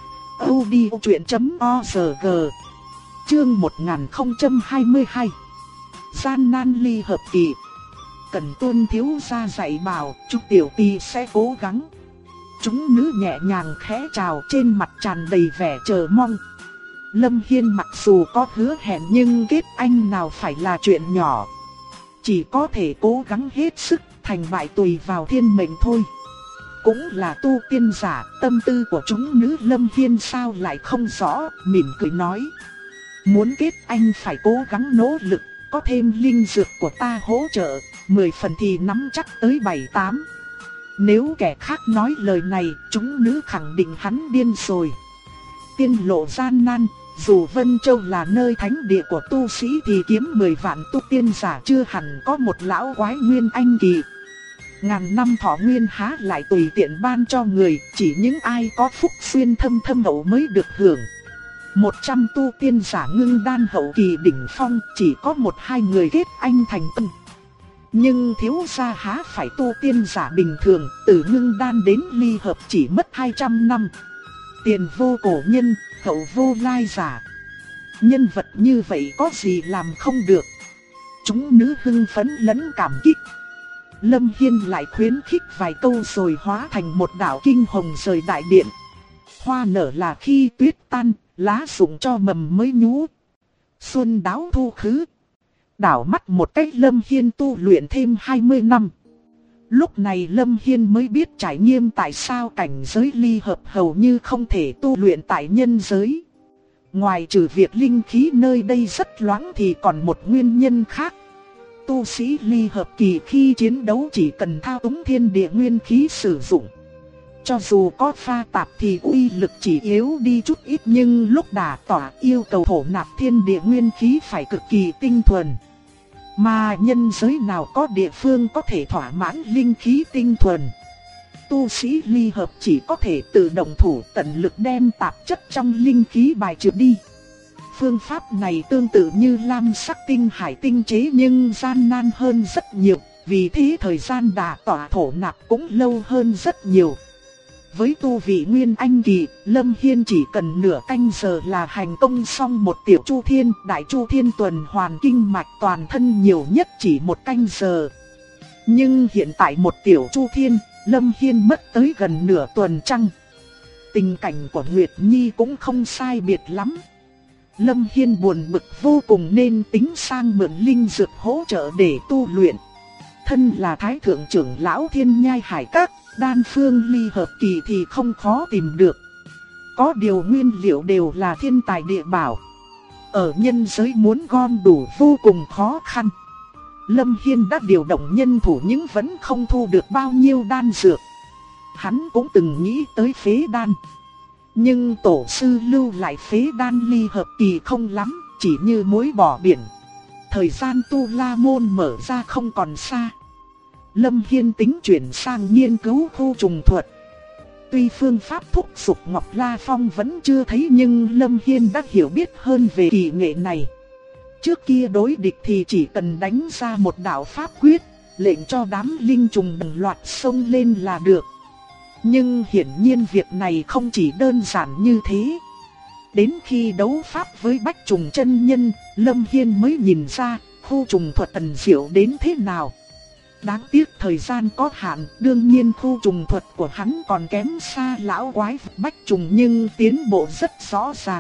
A: audiochuyện.org. Chương 1022. Gian nan ly hợp kỳ. Cần tuân thiếu gia dạy bảo, chúc tiểu tỳ sẽ cố gắng. Chúng nữ nhẹ nhàng khẽ chào, trên mặt tràn đầy vẻ chờ mong. Lâm Hiên mặc dù có hứa hẹn nhưng kết anh nào phải là chuyện nhỏ. Chỉ có thể cố gắng hết sức, thành bại tùy vào thiên mệnh thôi. Cũng là tu tiên giả, tâm tư của chúng nữ Lâm Hiên sao lại không rõ, mỉm cười nói. Muốn kết anh phải cố gắng nỗ lực, có thêm linh dược của ta hỗ trợ, 10 phần thì nắm chắc tới 7-8. Nếu kẻ khác nói lời này, chúng nữ khẳng định hắn điên rồi. Tiên lộ gian nan, dù Vân Châu là nơi thánh địa của tu sĩ thì kiếm 10 vạn tu tiên giả chưa hẳn có một lão quái nguyên anh kỳ. Ngàn năm thọ nguyên há lại tùy tiện ban cho người, chỉ những ai có phúc xuyên thâm thâm hậu mới được hưởng. 100 tu tiên giả ngưng đan hậu kỳ đỉnh phong, chỉ có 1-2 người kết anh thành công. Nhưng thiếu gia há phải tu tiên giả bình thường, từ ngưng đan đến ly hợp chỉ mất 200 năm. Tiền vô cổ nhân, hậu vô lai giả. Nhân vật như vậy có gì làm không được. Chúng nữ hưng phấn lẫn cảm kích. Lâm Hiên lại khuyến khích vài câu rồi hóa thành một đạo kinh hồng rời đại điện. Hoa nở là khi tuyết tan, lá rụng cho mầm mới nhú. Xuân đáo thu khứ. Đảo mắt một cách Lâm Hiên tu luyện thêm 20 năm. Lúc này Lâm Hiên mới biết trải nghiệm tại sao cảnh giới ly hợp hầu như không thể tu luyện tại nhân giới. Ngoài trừ việc linh khí nơi đây rất loãng thì còn một nguyên nhân khác. Tu sĩ ly hợp kỳ khi chiến đấu chỉ cần thao túng thiên địa nguyên khí sử dụng. Cho dù có pha tạp thì uy lực chỉ yếu đi chút ít, nhưng lúc đả tỏa yêu cầu thổ nạp thiên địa nguyên khí phải cực kỳ tinh thuần. Mà nhân giới nào có địa phương có thể thỏa mãn linh khí tinh thuần. Tu sĩ ly hợp chỉ có thể tự động thủ tận lực đem tạp chất trong linh khí bài trừ đi. Phương pháp này tương tự như lam sắc tinh hải tinh chế nhưng gian nan hơn rất nhiều, vì thế thời gian đả tỏa thổ nạp cũng lâu hơn rất nhiều. Với tu vị Nguyên Anh kỳ, Lâm Hiên chỉ cần nửa canh giờ là hành công xong một tiểu chu thiên, đại chu thiên tuần hoàn kinh mạch toàn thân nhiều nhất chỉ 1 canh giờ. Nhưng hiện tại một tiểu chu thiên, Lâm Hiên mất tới gần nửa tuần trăng. Tình cảnh của Nguyệt Nhi cũng không sai biệt lắm. Lâm Hiên buồn bực vô cùng nên tính sang mượn linh dược hỗ trợ để tu luyện. Thân là Thái Thượng trưởng lão Thiên Nhai Hải Các, đan phương ly hợp kỳ thì không khó tìm được. Có điều nguyên liệu đều là thiên tài địa bảo. Ở nhân giới muốn gom đủ vô cùng khó khăn. Lâm Hiên đã điều động nhân thủ nhưng vẫn không thu được bao nhiêu đan dược. Hắn cũng từng nghĩ tới phế đan. Nhưng tổ sư lưu lại phế đan ly hợp kỳ không lắm, chỉ như muối bỏ biển. Thời gian tu la môn mở ra không còn xa. Lâm Hiên tính chuyển sang nghiên cứu khu trùng thuật. Tuy phương pháp thúc dục Ngọc La Phong vẫn chưa thấy nhưng Lâm Hiên đã hiểu biết hơn về kỳ nghệ này. Trước kia đối địch thì chỉ cần đánh ra một đạo pháp quyết, lệnh cho đám linh trùng đồng loạt xông lên là được. Nhưng hiển nhiên việc này không chỉ đơn giản như thế. Đến khi đấu pháp với Bách Trùng chân nhân, Lâm Hiên mới nhìn ra khu trùng thuật ẩn diệu đến thế nào. Đáng tiếc thời gian có hạn, đương nhiên khu trùng thuật của hắn còn kém xa lão quái vật Bách Trùng nhưng tiến bộ rất rõ ràng.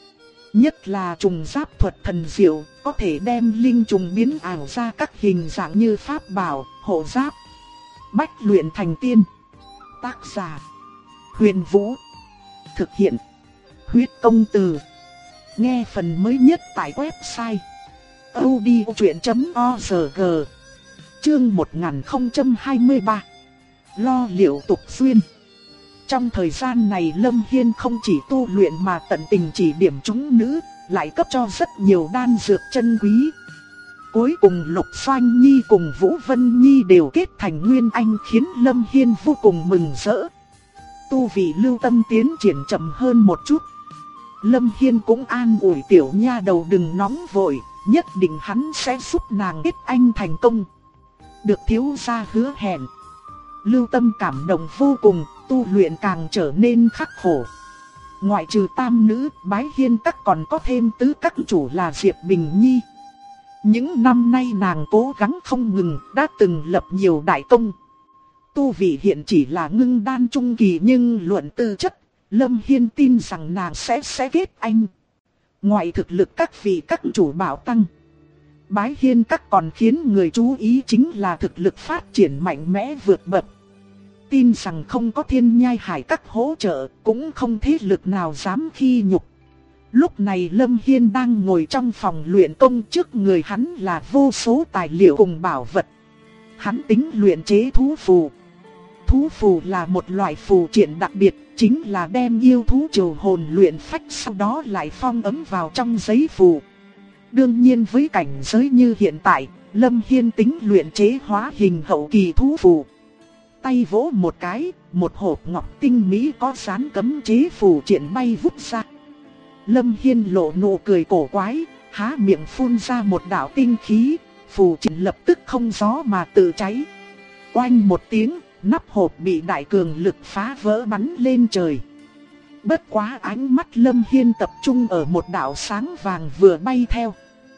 A: Nhất là trùng giáp thuật thần diệu, có thể đem linh trùng biến ảo ra các hình dạng như pháp bảo, hộ giáp. Bách luyện thành tiên. Tác giả: Huyền Vũ. Thực hiện: Huyết Công Từ. Nghe phần mới nhất tại website audiochuyện.org. Chương 1023. Lo liệu tục duyên. Trong thời gian này Lâm Hiên không chỉ tu luyện mà tận tình chỉ điểm chúng nữ, lại cấp cho rất nhiều đan dược chân quý. Cuối cùng Lục Doanh Nhi cùng Vũ Vân Nhi đều kết thành Nguyên Anh khiến Lâm Hiên vô cùng mừng rỡ. Tu vị Lưu Tâm tiến triển chậm hơn một chút. Lâm Hiên cũng an ủi tiểu nha đầu đừng nóng vội, nhất định hắn sẽ giúp nàng kết anh thành công. Được thiếu gia hứa hẹn. Lưu Tâm cảm động vô cùng, tu luyện càng trở nên khắc khổ. Ngoại trừ tam nữ, Bái Hiên Các còn có thêm tứ các chủ là Diệp Bình Nhi. Những năm nay nàng cố gắng không ngừng, đã từng lập nhiều đại công. Tu vị hiện chỉ là ngưng đan trung kỳ nhưng luận tư chất, Lâm Hiên tin rằng nàng sẽ kết anh. Ngoài thực lực các vị các chủ bảo tăng, Bái Hiên Các còn khiến người chú ý chính là thực lực phát triển mạnh mẽ vượt bậc. Tin rằng không có Thiên Nhai Hải Các hỗ trợ, cũng không thế lực nào dám khi nhục. Lúc này Lâm Hiên đang ngồi trong phòng luyện công, trước người hắn là vô số tài liệu cùng bảo vật. Hắn tính luyện chế thú phù. Thú phù là một loại phù triện đặc biệt, chính là đem yêu thú triều hồn luyện phách sau đó lại phong ấn vào trong giấy phù. Đương nhiên với cảnh giới như hiện tại, Lâm Hiên tính luyện chế hóa hình hậu kỳ thú phù. tay vỗ một cái, một hộp ngọc tinh mỹ có dán cấm chế phù triện bay vút ra. Lâm Hiên lộ nụ cười cổ quái, há miệng phun ra một đạo tinh khí, phù triện lập tức không gió mà tự cháy. Oanh một tiếng, nắp hộp bị đại cường lực phá vỡ bắn lên trời. Bất quá ánh mắt Lâm Hiên tập trung ở một đạo sáng vàng vừa bay theo.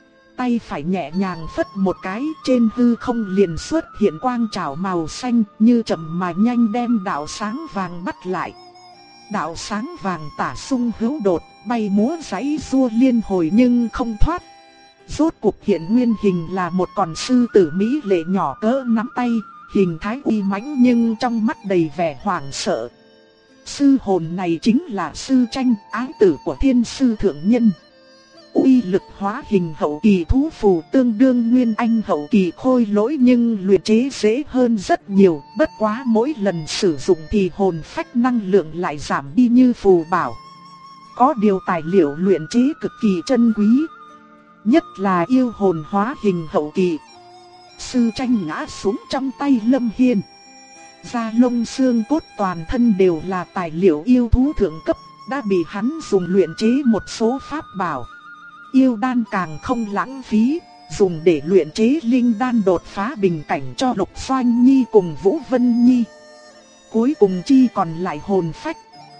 A: Tay phải nhẹ nhàng phất một cái, trên hư không liền xuất hiện quang trảo màu xanh, như chậm mà nhanh đem đạo sáng vàng bắt lại. Đạo sáng vàng tả sung hữu đột, bay múa giãy giụa liên hồi nhưng không thoát. Rốt cuộc hiện nguyên hình là một con sư tử mỹ lệ nhỏ cỡ nắm tay, hình thái uy mãnh nhưng trong mắt đầy vẻ hoảng sợ. Sư hồn này chính là sư tranh, ái tử của thiên sư thượng nhân. Uy lực hóa hình hậu kỳ thú phù tương đương nguyên anh hậu kỳ khôi lỗi, nhưng luyện chế dễ hơn rất nhiều, bất quá mỗi lần sử dụng thì hồn phách năng lượng lại giảm đi như phù bảo. Có điều tài liệu luyện chế cực kỳ珍quý, nhất là yêu hồn hóa hình hậu kỳ. Sư tranh ngã xuống trong tay Lâm Hiên. Da lông xương cốt toàn thân đều là tài liệu yêu thú thượng cấp, đã bị hắn dùng luyện chế một số pháp bảo. Yêu đan càng không lãng phí, dùng để luyện chế linh đan đột phá bình cảnh cho Lục Doanh Nhi cùng Vũ Vân Nhi. Cuối cùng chi còn lại hồn phách.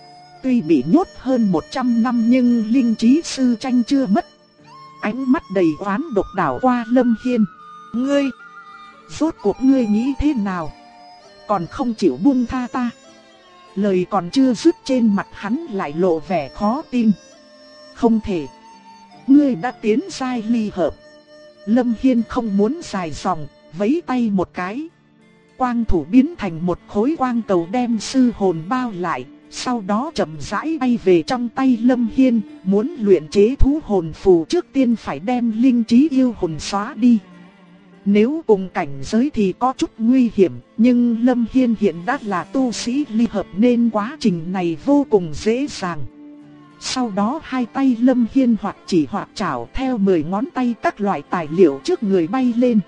A: Tuy bị nhốt hơn 100 năm nhưng linh trí sư tranh chưa mất. Ánh mắt đầy oán độc đảo qua Lâm Hiên. Ngươi, rốt cuộc ngươi nghĩ thế nào? Còn không chịu buông tha ta? Lời còn chưa dứt trên mặt hắn lại lộ vẻ khó tin. Không thể. Ngươi đã tiến giai ly hợp. Lâm Hiên không muốn dài dòng, vẫy tay một cái. Quang thủ biến thành một khối quang cầu đem sư hồn bao lại, sau đó chậm rãi bay về trong tay Lâm Hiên. Muốn luyện chế thú hồn phù trước tiên phải đem linh trí yêu hồn xóa đi. Nếu cùng cảnh giới thì có chút nguy hiểm, nhưng Lâm Hiên hiện đã là tu sĩ ly hợp nên quá trình này vô cùng dễ dàng. Sau đó hai tay Lâm Hiên hoặc chỉ hoặc chảo theo 10 ngón tay các loại tài liệu trước người bay lên.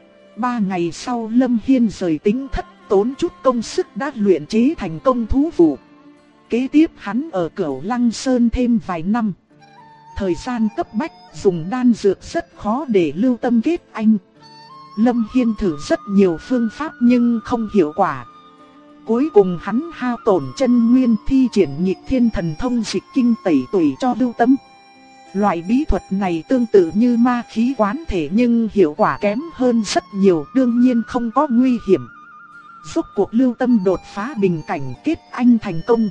A: 3 ngày sau Lâm Hiên rời tính thất, tốn chút công sức đã luyện chế thành công thú phù. Kế tiếp hắn ở Cửu Lăng Sơn thêm vài năm. Thời gian cấp bách, dùng đan dược rất khó để lưu tâm kết anh. Lâm Hiên thử rất nhiều phương pháp nhưng không hiệu quả. Cuối cùng hắn hao tổn chân nguyên thi triển Nhịp Thiên Thần Thông dịch kinh tẩy tủy cho lưu tâm. Loại bí thuật này tương tự như ma khí quán thể nhưng hiệu quả kém hơn rất nhiều, đương nhiên không có nguy hiểm. Rốt cuộc lưu tâm đột phá bình cảnh kết anh thành công.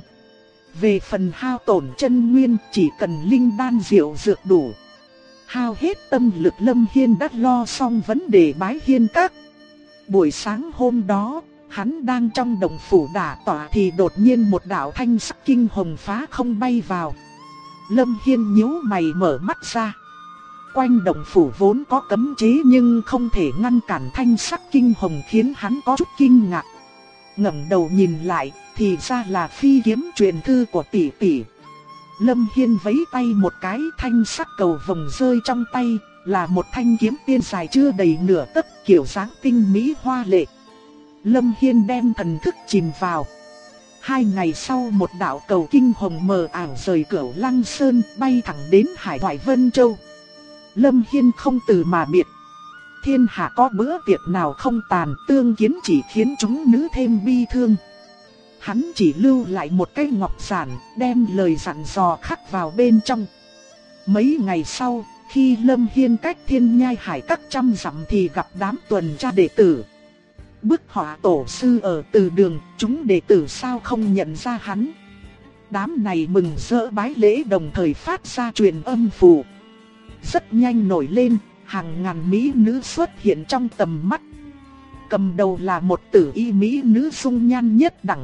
A: Về phần hao tổn chân nguyên chỉ cần linh đan diệu dược đủ. Hao hết tâm lực Lâm Hiên đã lo xong vấn đề bái hiên các. Buổi sáng hôm đó, hắn đang trong động phủ đả tọa thì đột nhiên một đạo thanh sắc kinh hồng phá không bay vào. Lâm Hiên nhíu mày mở mắt ra. Quanh động phủ vốn có cấm chế nhưng không thể ngăn cản thanh sắc kinh hồng khiến hắn có chút kinh ngạc. Ngẩng đầu nhìn lại, thì ra là phi kiếm truyền thư của tỷ tỷ. Lâm Hiên vẫy tay một cái, thanh sắc cầu vồng rơi trong tay, là một thanh kiếm tiên dài chưa đầy nửa tấc, kiểu dáng tinh mỹ hoa lệ. Lâm Hiên đem thần thức chìm vào. 2 ngày sau một đạo cầu kinh hồng mờ ảo rời Cửu Lăng Sơn bay thẳng đến Hải Ngoại Vân Châu. Lâm Hiên không từ mà biệt. Thiên hạ có bữa tiệc nào không tàn, tương kiến chỉ khiến chúng nữ thêm bi thương. Hắn chỉ lưu lại một cái ngọc giản, đem lời dặn dò khắc vào bên trong. Mấy ngày sau, khi Lâm Hiên cách Thiên Nhai Hải các trăm dặm thì gặp đám tuần tra đệ tử. Bức họa tổ sư ở từ đường, chúng đệ tử sao không nhận ra hắn. Đám này mừng rỡ bái lễ đồng thời phát ra truyền âm phù. Rất nhanh nổi lên, hàng ngàn mỹ nữ xuất hiện trong tầm mắt. Cầm đầu là một tử y mỹ nữ dung nhan nhất đẳng.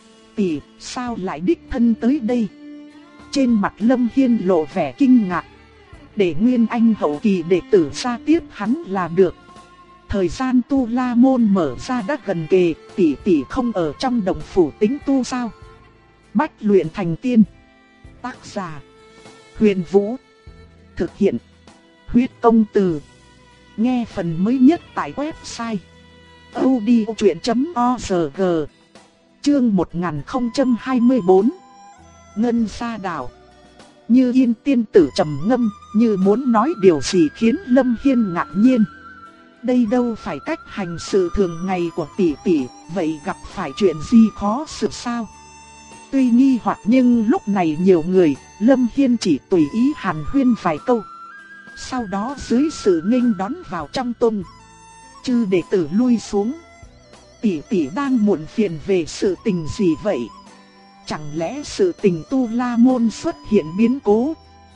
A: Tỷ, sao lại đích thân tới đây? Trên mặt Lâm Hiên lộ vẻ kinh ngạc. Để nguyên anh hậu kỳ đệ tử ra tiếp hắn là được. Thời gian tu la môn mở ra đã gần kề, tỷ tỷ không ở trong động phủ tính tu sao? Bách luyện thành tiên. Tác giả: Huyền Vũ. Thực hiện: Huyết Công Từ. Nghe phần mới nhất tại website audiochuyện.org. Chương 1024. Ngân Sa Đảo. Như Yên tiên tử trầm ngâm, như muốn nói điều gì khiến Lâm Hiên ngạc nhiên. Đây đâu phải cách hành sự thường ngày của tỷ tỷ, vậy gặp phải chuyện gì khó xử sao? Tuy nghi hoặc nhưng lúc này nhiều người, Lâm Hiên chỉ tùy ý hàn huyên vài câu. Sau đó dưới sự nghênh đón vào trong tôn, chư đệ tử lui xuống. Tỷ tỷ đang muộn phiền về sự tình gì vậy? Chẳng lẽ sự tình Tu La Môn xuất hiện biến cố?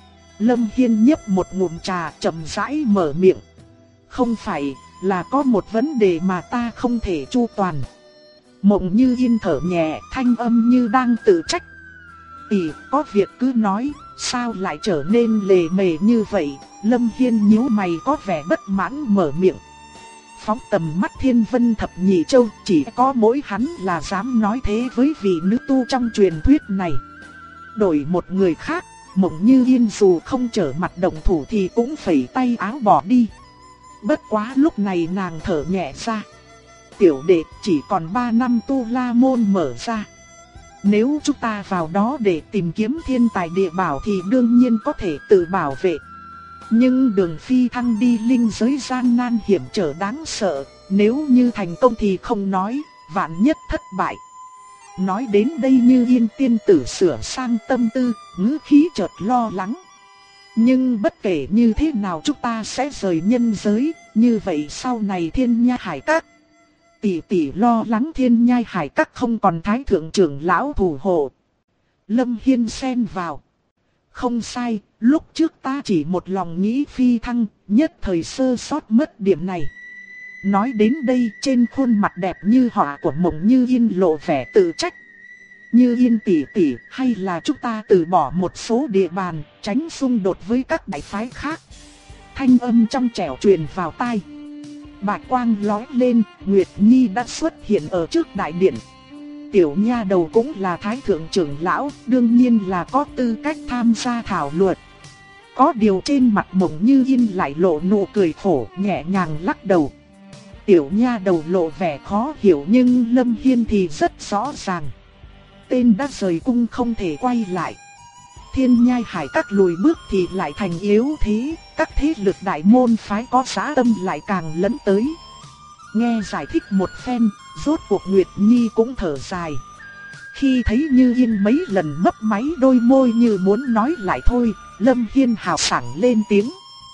A: Lâm Hiên nhấp một ngụm trà chậm rãi mở miệng. Không phải, là có một vấn đề mà ta không thể chu toàn. Mộng Như Yên thở nhẹ, thanh âm như đang tự trách. Tỷ, có việc cứ nói, sao lại trở nên lề mề như vậy? Lâm Hiên nhíu mày có vẻ bất mãn mở miệng. Phóng tầm mắt Thiên Vân Thập Nhị Châu, chỉ có mỗi hắn là dám nói thế với vị nữ tu trong truyền thuyết này. Đổi một người khác, Mộng Như Yên dù không trở mặt động thủ thì cũng phẩy tay áo bỏ đi. Bất quá lúc này nàng thở nhẹ ra. Tiểu đệ, chỉ còn 3 năm Tu La Môn mở ra. Nếu chúng ta vào đó để tìm kiếm thiên tài địa bảo thì đương nhiên có thể tự bảo vệ. Nhưng đường phi thăng đi linh giới gian nan hiểm trở đáng sợ, nếu như thành công thì không nói, vạn nhất thất bại. Nói đến đây Như Yên tiên tử sửa sang tâm tư, ngữ khí chợt lo lắng. Nhưng bất kể như thế nào chúng ta sẽ rời nhân giới, như vậy sau này Thiên Nhai Hải Các. Tỷ tỷ lo lắng Thiên Nhai Hải Các không còn thái thượng trưởng lão thủ hộ. Lâm Hiên xen vào. Không sai, lúc trước ta chỉ một lòng nghĩ phi thăng, nhất thời sơ sót mất điểm này. Nói đến đây trên khuôn mặt đẹp như họa của Mộng Như Yên lộ vẻ tự trách. Như Yên tỷ tỷ, hay là chúng ta từ bỏ một số địa bàn, tránh xung đột với các đại phái khác. Thanh âm trong trẻo truyền vào tai. Bạch quang lóe lên, Nguyệt Nhi đã xuất hiện ở trước đại điện. Tiểu nha đầu cũng là thái thượng trưởng lão, đương nhiên là có tư cách tham gia thảo luận. Có điều trên mặt Mộng Như Yên lại lộ nụ cười khổ, nhẹ nhàng lắc đầu. Tiểu nha đầu lộ vẻ khó hiểu nhưng Lâm Hiên thì rất rõ ràng. Tên đã rời cung không thể quay lại. Thiên Nhai Hải Các lùi bước thì lại thành yếu thế, các thế lực đại môn phái có dã tâm lại càng lấn tới. Nghe giải thích một phen, rốt cuộc Nguyệt Nhi cũng thở dài. Khi thấy Như Yên mấy lần mấp máy đôi môi như muốn nói lại thôi, Lâm Hiên hào sảng lên tiếng.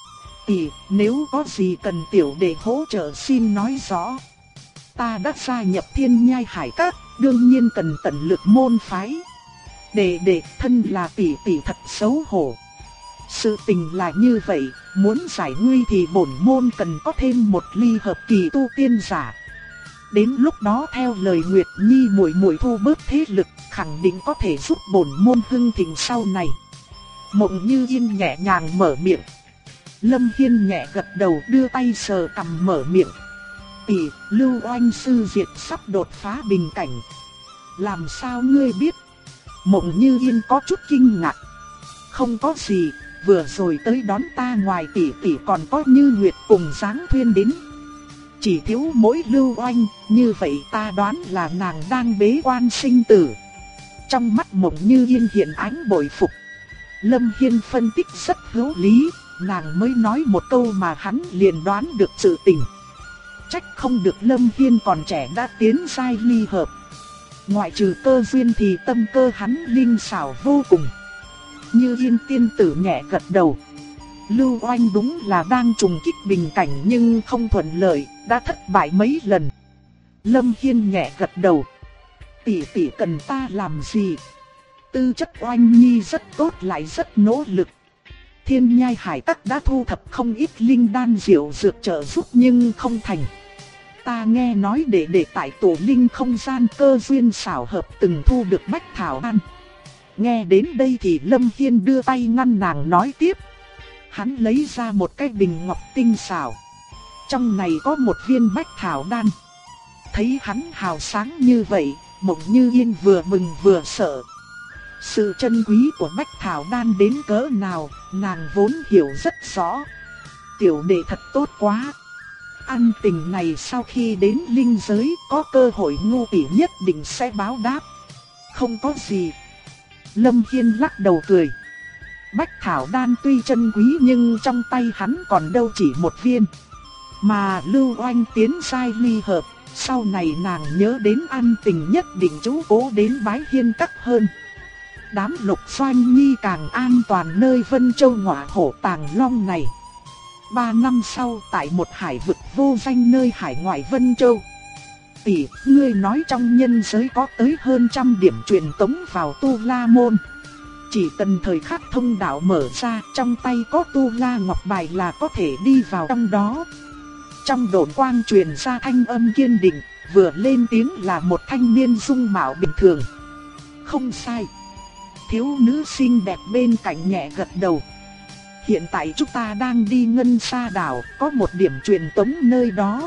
A: Tỷ, nếu có gì cần tiểu đệ hỗ trợ xin nói rõ. Ta đã gia nhập Thiên Nhai Hải Các, đương nhiên cần tận lực môn phái. Đệ thân là tỷ tỷ thật xấu hổ. Sự tình là như vậy, muốn giải nguy thì bổn môn cần có thêm một ly hợp kỳ tu tiên giả. Đến lúc đó theo lời Nguyệt Nhi muội muội thu bớt thế lực, khẳng định có thể giúp bổn môn hưng thịnh sau này. Mộng Như Yên nhẹ nhàng mở miệng. Lâm Hiên nhẹ gật đầu đưa tay sờ cằm mở miệng. Tỷ, Lưu Oanh sư diệt sắp đột phá bình cảnh. Làm sao ngươi biết? Mộng Như Yên có chút kinh ngạc. Không có gì, vừa rồi tới đón ta ngoài tỷ tỷ còn có Như Nguyệt cùng Giáng Thuyên đến. Chỉ thiếu mỗi Lưu Oanh, như vậy ta đoán là nàng đang bế quan sinh tử. Trong mắt Mộng Như Yên hiện ánh bội phục. Lâm Hiên phân tích rất hữu lý, nàng mới nói một câu mà hắn liền đoán được sự tình. Trách không được Lâm Hiên còn trẻ đã tiến giai ly hợp. Ngoại trừ cơ duyên thì tâm cơ hắn linh xảo vô cùng. Như Yên tiên tử nhẹ gật đầu. Lưu Oanh đúng là đang trùng kích bình cảnh nhưng không thuận lợi, đã thất bại mấy lần. Lâm Hiên nhẹ gật đầu. Tỷ tỷ cần ta làm gì? Tư chất Oanh Nhi rất tốt lại rất nỗ lực. Thiên Nhai Hải Các đã thu thập không ít linh đan diệu dược trợ giúp nhưng không thành. Ta nghe nói để tại tổ linh không gian cơ duyên xảo hợp từng thu được bách thảo đan. Nghe đến đây thì Lâm Hiên đưa tay ngăn nàng nói tiếp. Hắn lấy ra một cái bình ngọc tinh xảo. Trong này có một viên bách thảo đan. Thấy hắn hào sáng như vậy, Mộng Như Yên vừa mừng vừa sợ. Sự chân quý của bách thảo đan đến cỡ nào, nàng vốn hiểu rất rõ. Tiểu đệ thật tốt quá. ăn tình này sau khi đến linh giới có cơ hội Ngô tỷ nhất định sẽ báo đáp. Không có gì. Lâm Hiên lắc đầu cười. Bách thảo đan tuy chân quý nhưng trong tay hắn còn đâu chỉ một viên. Mà Lưu Oanh tiến giai ly hợp, sau này nàng nhớ đến ăn tình nhất định chú cố đến bái hiên các hơn. Đám Lục Doanh Nhi càng an toàn nơi Vân Châu Ngọa Hổ Tàng Long này. 3 năm sau tại một hải vực vô danh nơi hải ngoại Vân Châu. Tỷ, ngươi nói trong nhân giới có tới hơn 100 điểm truyền tống vào Tu La Môn. Chỉ cần thời khắc thông đạo mở ra, trong tay có Tu La Ngọc Bài là có thể đi vào trong đó. Trong độn quang truyền ra thanh âm kiên định, vừa lên tiếng là một thanh niên dung mạo bình thường. Không sai. Thiếu nữ xinh đẹp bên cạnh nhẹ gật đầu. Hiện tại chúng ta đang đi Ngân Sa đảo, có một điểm truyền tống nơi đó.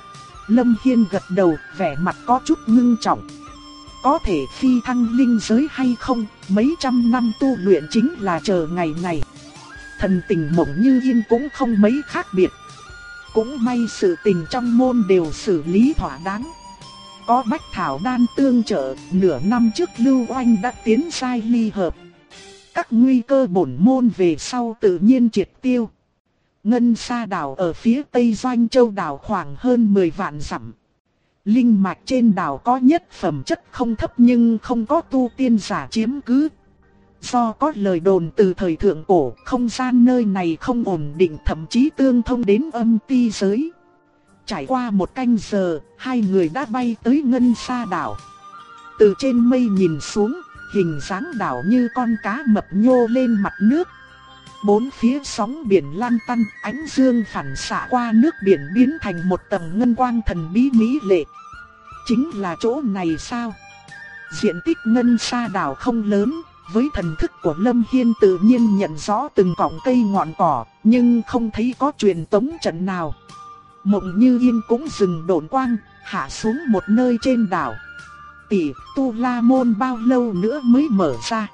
A: Lâm Hiên gật đầu, vẻ mặt có chút ngưng trọng. Có thể phi thăng linh giới hay không, mấy trăm năm tu luyện chính là chờ ngày này. Thần tình Mộng Như Yên cũng không mấy khác biệt. Cũng may sự tình trong môn đều xử lý thỏa đáng. Có Bách Thảo Đan tương trợ, nửa năm trước Lưu Oanh đã tiến giai ly hợp. Các nguy cơ bổn môn về sau tự nhiên triệt tiêu. Ngân Sa đảo ở phía tây Doanh Châu đảo khoảng hơn 10 vạn dặm. Linh mạch trên đảo có nhất phẩm chất không thấp nhưng không có tu tiên giả chiếm cứ. Do có lời đồn từ thời thượng cổ, không gian nơi này không ổn định, thậm chí tương thông đến âm ti giới. Trải qua một canh giờ, hai người đã bay tới Ngân Sa đảo. Từ trên mây nhìn xuống, hình dáng đảo như con cá mập nhô lên mặt nước. Bốn phía sóng biển lan tăn, ánh dương phản xạ qua nước biển biến thành một tầng ngân quang thần bí mỹ lệ. Chính là chỗ này sao? Diện tích Ngân Sa đảo không lớn, với thần thức của Lâm Hiên tự nhiên nhận rõ từng cọng cây ngọn cỏ, nhưng không thấy có truyền tống trận nào. Mộng Như Yên cũng dừng độn quang, hạ xuống một nơi trên đảo. Tỷ, Tu La Môn bao lâu nữa mới mở ra?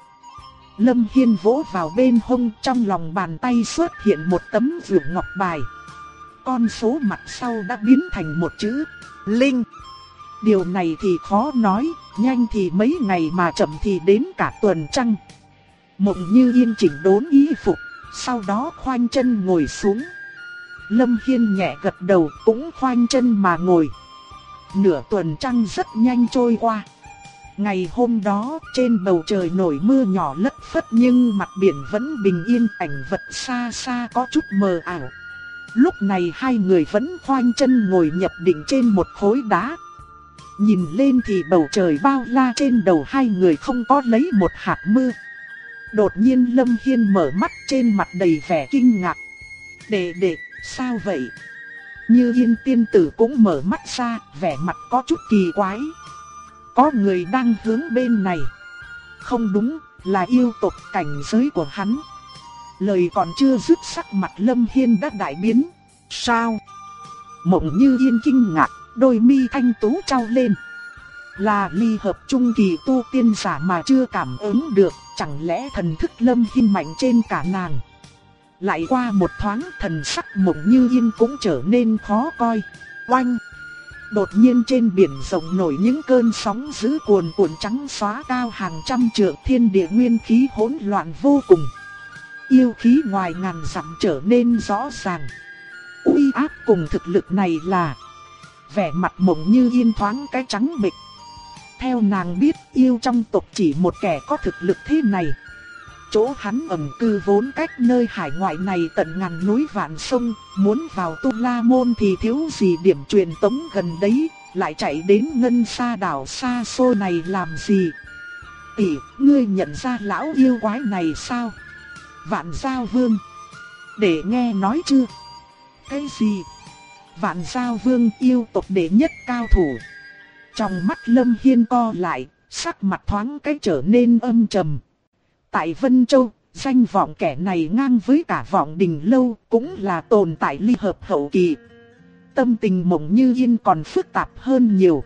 A: Lâm Hiên vỗ vào bên hông, trong lòng bàn tay xuất hiện một tấm vượng ngọc bài. Con số mặt sau đã biến thành một chữ Linh. Điều này thì khó nói, nhanh thì mấy ngày mà chậm thì đến cả tuần trăng. Mộng Như Yên chỉnh đốn y phục, sau đó khoanh chân ngồi xuống. Lâm Hiên nhẹ gật đầu, cũng khoanh chân mà ngồi. Nửa tuần trăng rất nhanh trôi qua. Ngày hôm đó, trên bầu trời nổi mưa nhỏ lất phất nhưng mặt biển vẫn bình yên, cảnh vật xa xa có chút mờ ảo. Lúc này hai người vẫn khoanh chân ngồi nhập định trên một khối đá. Nhìn lên thì bầu trời bao la, trên đầu hai người không có lấy một hạt mưa. Đột nhiên Lâm Hiên mở mắt, trên mặt đầy vẻ kinh ngạc. Đệ, sao vậy? Như Yên tiên tử cũng mở mắt ra, vẻ mặt có chút kỳ quái. Có người đang hướng bên này. Không đúng, là yêu tộc cảnh giới của hắn. Lời còn chưa dứt, sắc mặt Lâm Hiên đã đại biến. Sao? Mộng Như Yên kinh ngạc, đôi mi thanh tú trao lên. Là ly hợp trung kỳ tu tiên giả mà chưa cảm ứng được, chẳng lẽ thần thức Lâm Hiên mạnh trên cả nàng? Lại qua một thoáng, thần sắc Mộng Như Yên cũng trở nên khó coi. Oanh! Đột nhiên trên biển rộng nổi những cơn sóng dữ cuồn cuộn trắng xóa cao hàng trăm trượng, thiên địa nguyên khí hỗn loạn vô cùng. Yêu khí ngoài ngàn dặm trở nên rõ ràng. Uy áp cùng thực lực này là... Vẻ mặt Mộng Như Yên thoáng cái trắng bệch. Theo nàng biết, yêu trong tộc chỉ một kẻ có thực lực thế này. Chỗ hắn ẩn cư vốn cách nơi hải ngoại này tận ngàn núi vạn sông, muốn vào Tu La Môn thì thiếu gì điểm truyền tống gần đấy, lại chạy đến Ngân Sa đảo xa xôi này làm gì? Tỷ, ngươi nhận ra lão yêu quái này sao? Vạn Giao Vương. Để nghe nói chưa? Cái gì? Vạn Giao Vương, yêu tộc đệ nhất cao thủ. Trong mắt Lâm Hiên co lại, sắc mặt thoáng cái trở nên âm trầm. Tại Vân Châu, danh vọng kẻ này ngang với cả Vọng Đình Lâu, cũng là tồn tại ly hợp hậu kỳ. Tâm tình Mộng Như Yên còn phức tạp hơn nhiều.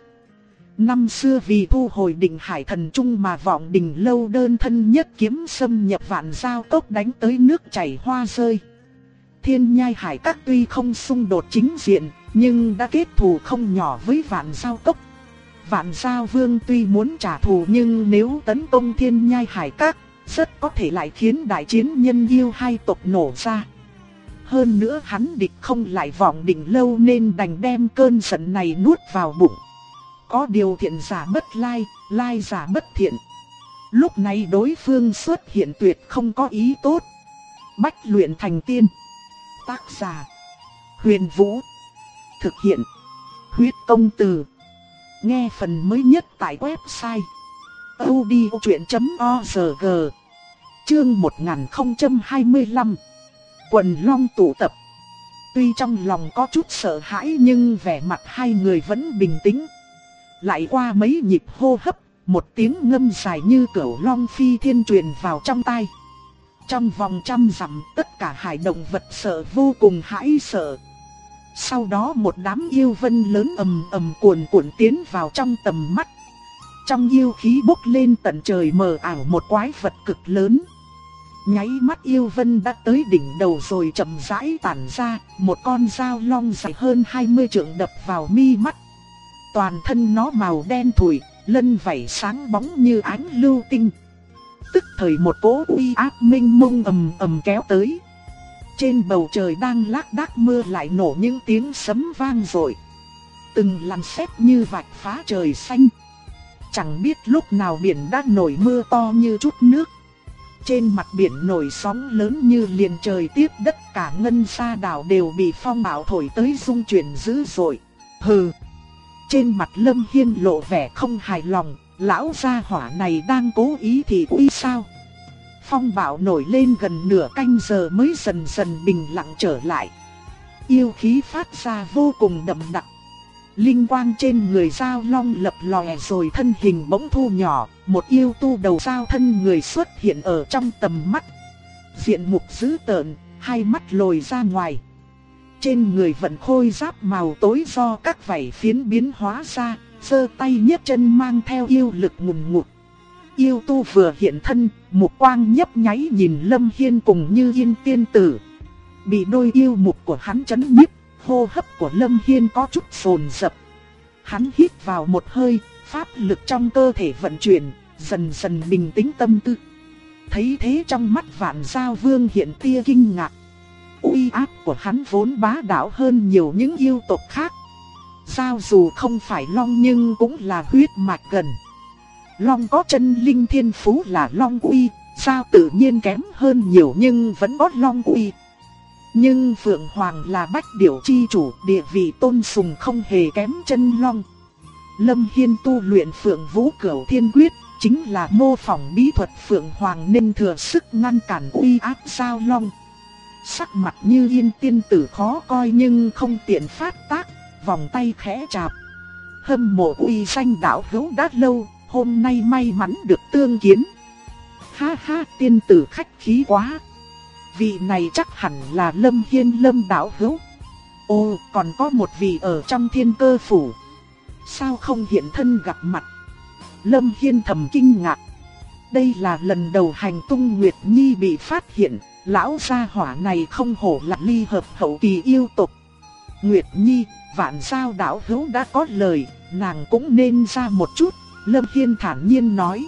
A: Năm xưa vì thu hồi Định Hải Thần Trung mà Vọng Đình Lâu đơn thân nhất kiếm xâm nhập Vạn Giao Cốc, đánh tới nước chảy hoa rơi. Thiên Nhai Hải Các tuy không xung đột chính diện, nhưng đã kết thù không nhỏ với Vạn Giao Cốc. Vạn Giao Vương tuy muốn trả thù nhưng nếu tấn công Thiên Nhai Hải Các, rất có thể lại khiến đại chiến nhân yêu hai tộc nổ ra. Hơn nữa hắn địch không lại vọng định lâu nên đành đem cơn giận này nuốt vào bụng. Có điều thiện giả bất lai, lai giả bất thiện. Lúc này đối phương xuất hiện tuyệt không có ý tốt. Bách luyện thành tiên. Tác giả: Huyền Vũ. Thực hiện: Huyết Công Từ. Nghe phần mới nhất tại website audiochuyện.org. Chương 1025. Quần Long tụ tập. Tuy trong lòng có chút sợ hãi nhưng vẻ mặt hai người vẫn bình tĩnh. Lại qua mấy nhịp hô hấp, một tiếng ngâm dài như cửu long phi thiên truyền vào trong tai. Trong vòng 100 dặm, tất cả hải động vật sợ vô cùng hãi sợ. Sau đó một đám yêu vân lớn ầm ầm cuồn cuộn tiến vào trong tầm mắt. Trong yêu khí bốc lên tận trời mờ ảo một quái vật cực lớn. Nháy mắt yêu vân đã tới đỉnh đầu rồi chậm rãi tản ra, một con dao long dài hơn 20 trượng đập vào mi mắt. Toàn thân nó màu đen thủi, lân vảy sáng bóng như ánh lưu tinh. Tức thời một cỗ uy áp mênh mông ầm ầm kéo tới. Trên bầu trời đang lác đác mưa lại nổ những tiếng sấm vang dội. Từng làn sét như vạch phá trời xanh. Chẳng biết lúc nào biển đã nổi mưa to như chút nước. Trên mặt biển nổi sóng lớn như liền trời tiếp đất, cả ngân sa đảo đều bị phong bão thổi tới rung chuyển dữ dội. Hừ. Trên mặt Lâm Hiên lộ vẻ không hài lòng, lão gia hỏa này đang cố ý thì uy sao? Phong bão nổi lên gần nửa canh giờ mới dần dần bình lặng trở lại. Yêu khí phát ra vô cùng đậm đặc. Linh quang trên người dao long lập lòe rồi thân hình bỗng thu nhỏ, một yêu tu đầu dao thân người xuất hiện ở trong tầm mắt. Diện mục dữ tợn, hai mắt lồi ra ngoài. Trên người vận khôi giáp màu tối do các vảy phiến biến hóa ra, giơ tay nhấc chân mang theo yêu lực ngùn ngụt. Yêu tu vừa hiện thân, mục quang nhấp nháy nhìn Lâm Hiên cùng Như Yên tiên tử. Bị đôi yêu mục của hắn chấn nhiếp, hô hấp của Lâm Hiên có chút dồn dập. Hắn hít vào một hơi, pháp lực trong cơ thể vận chuyển, dần dần bình tĩnh tâm tư. Thấy thế trong mắt Vạn Giao Vương hiện tia kinh ngạc. Uy áp của hắn vốn bá đạo hơn nhiều những yêu tộc khác. Giao dù không phải long nhưng cũng là huyết mạch gần. Long có chân linh thiên phú là long uy, Giao tự nhiên kém hơn nhiều nhưng vẫn có long uy. Nhưng Phượng Hoàng là bách điểu chi chủ, địa vị tôn sùng không hề kém chân long. Lâm Hiên tu luyện Phượng Vũ Cửu Thiên Quyết, chính là mô phỏng bí thuật Phượng Hoàng nên thừa sức ngăn cản uy áp Giao long. Sắc mặt Như Yên tiên tử khó coi nhưng không tiện phát tác, vòng tay khẽ chạp. Hâm mộ uy danh đạo hữu đã lâu, hôm nay may mắn được tương kiến. Ha ha, tiên tử khách khí quá. Vị này chắc hẳn là Lâm Hiên Lâm đạo hữu. Ồ, còn có một vị ở trong Thiên Cơ phủ. Sao không hiện thân gặp mặt? Lâm Hiên thầm kinh ngạc. Đây là lần đầu hành tung Nguyệt Nhi bị phát hiện. Lão gia hỏa này không hổ là ly hợp hậu kỳ yêu tộc. Nguyệt Nhi, Vạn Giao đạo hữu đã có lời, nàng cũng nên ra một chút. Lâm Hiên thản nhiên nói.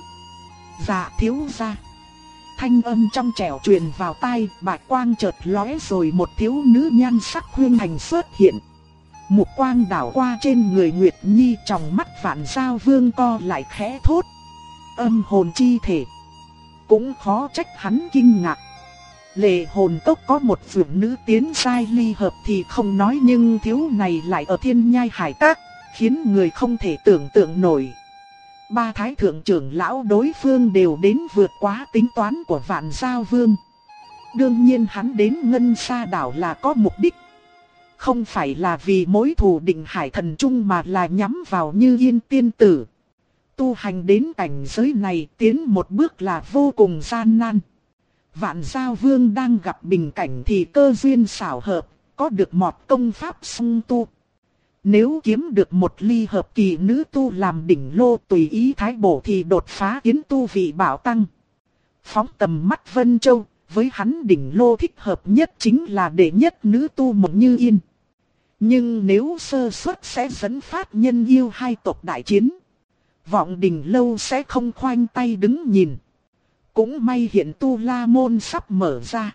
A: Dạ thiếu gia. Thanh âm trong trẻo truyền vào tai, bạch quang chợt lóe rồi một thiếu nữ nhan sắc huyên hành xuất hiện. Mục quang đảo qua trên người Nguyệt Nhi, trong mắt Vạn Giao Vương co lại khẽ thốt. Âm hồn chi thể. Cũng khó trách hắn kinh ngạc. Lệ hồn tốc có một phượng nữ tiến giai ly hợp thì không nói, nhưng thiếu này lại ở Thiên Nhai Hải Các, khiến người không thể tưởng tượng nổi. Ba thái thượng trưởng lão đối phương đều đến vượt quá tính toán của Vạn Giao Vương. Đương nhiên hắn đến Ngân Sa đảo là có mục đích. Không phải là vì mối thù Định Hải Thần Trung mà là nhắm vào Như Yên tiên tử. Tu hành đến cảnh giới này tiến một bước là vô cùng gian nan. Vạn Giao Vương đang gặp bình cảnh thì cơ duyên xảo hợp, có được một công pháp song tu. Nếu kiếm được một ly hợp kỳ nữ tu làm đỉnh lô tùy ý thái bổ thì đột phá kiến tu vị bảo tăng. Phóng tầm mắt Vân Châu, với hắn đỉnh lô thích hợp nhất chính là đệ nhất nữ tu Mộng Như Yên. Nhưng nếu sơ suất sẽ dẫn phát nhân yêu hai tộc đại chiến. Vọng Đình Lâu sẽ không khoanh tay đứng nhìn. Cũng may hiện Tu La Môn sắp mở ra.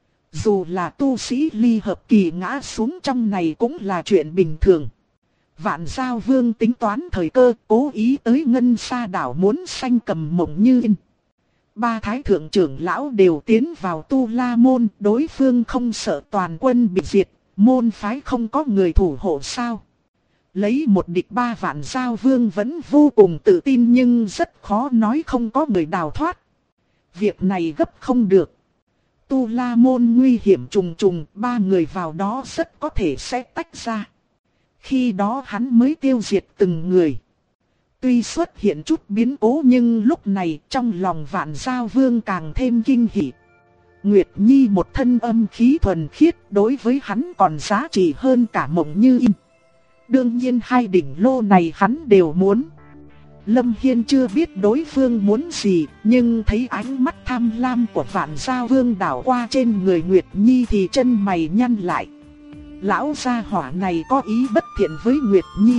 A: Dù là tu sĩ ly hợp kỳ ngã xuống trong này cũng là chuyện bình thường. Vạn Giao Vương tính toán thời cơ, cố ý tới Ngân Sa đảo muốn sanh Cầm Mộng Như Yên. Ba thái thượng trưởng lão đều tiến vào Tu La Môn, đối phương không sợ toàn quân bị diệt, môn phái không có người thủ hộ sao. Lấy một địch ba, Vạn Giao Vương vẫn vô cùng tự tin nhưng rất khó nói không có người đào thoát. Việc này gấp không được. Tu La Môn nguy hiểm trùng trùng, ba người vào đó rất có thể sẽ tách ra. Khi đó hắn mới tiêu diệt từng người. Tuy xuất hiện chút biến cố nhưng lúc này trong lòng Vạn Giao Vương càng thêm kinh hỉ. Nguyệt Nhi một thân âm khí thuần khiết, đối với hắn còn giá trị hơn cả Mộng Như Yên. Đương nhiên hai đỉnh lô này hắn đều muốn. Lâm Hiên chưa biết đối phương muốn gì, nhưng thấy ánh mắt tham lam của Vạn Giao Vương đảo qua trên người Nguyệt Nhi thì chân mày nhăn lại. Lão gia hỏa này có ý bất thiện với Nguyệt Nhi.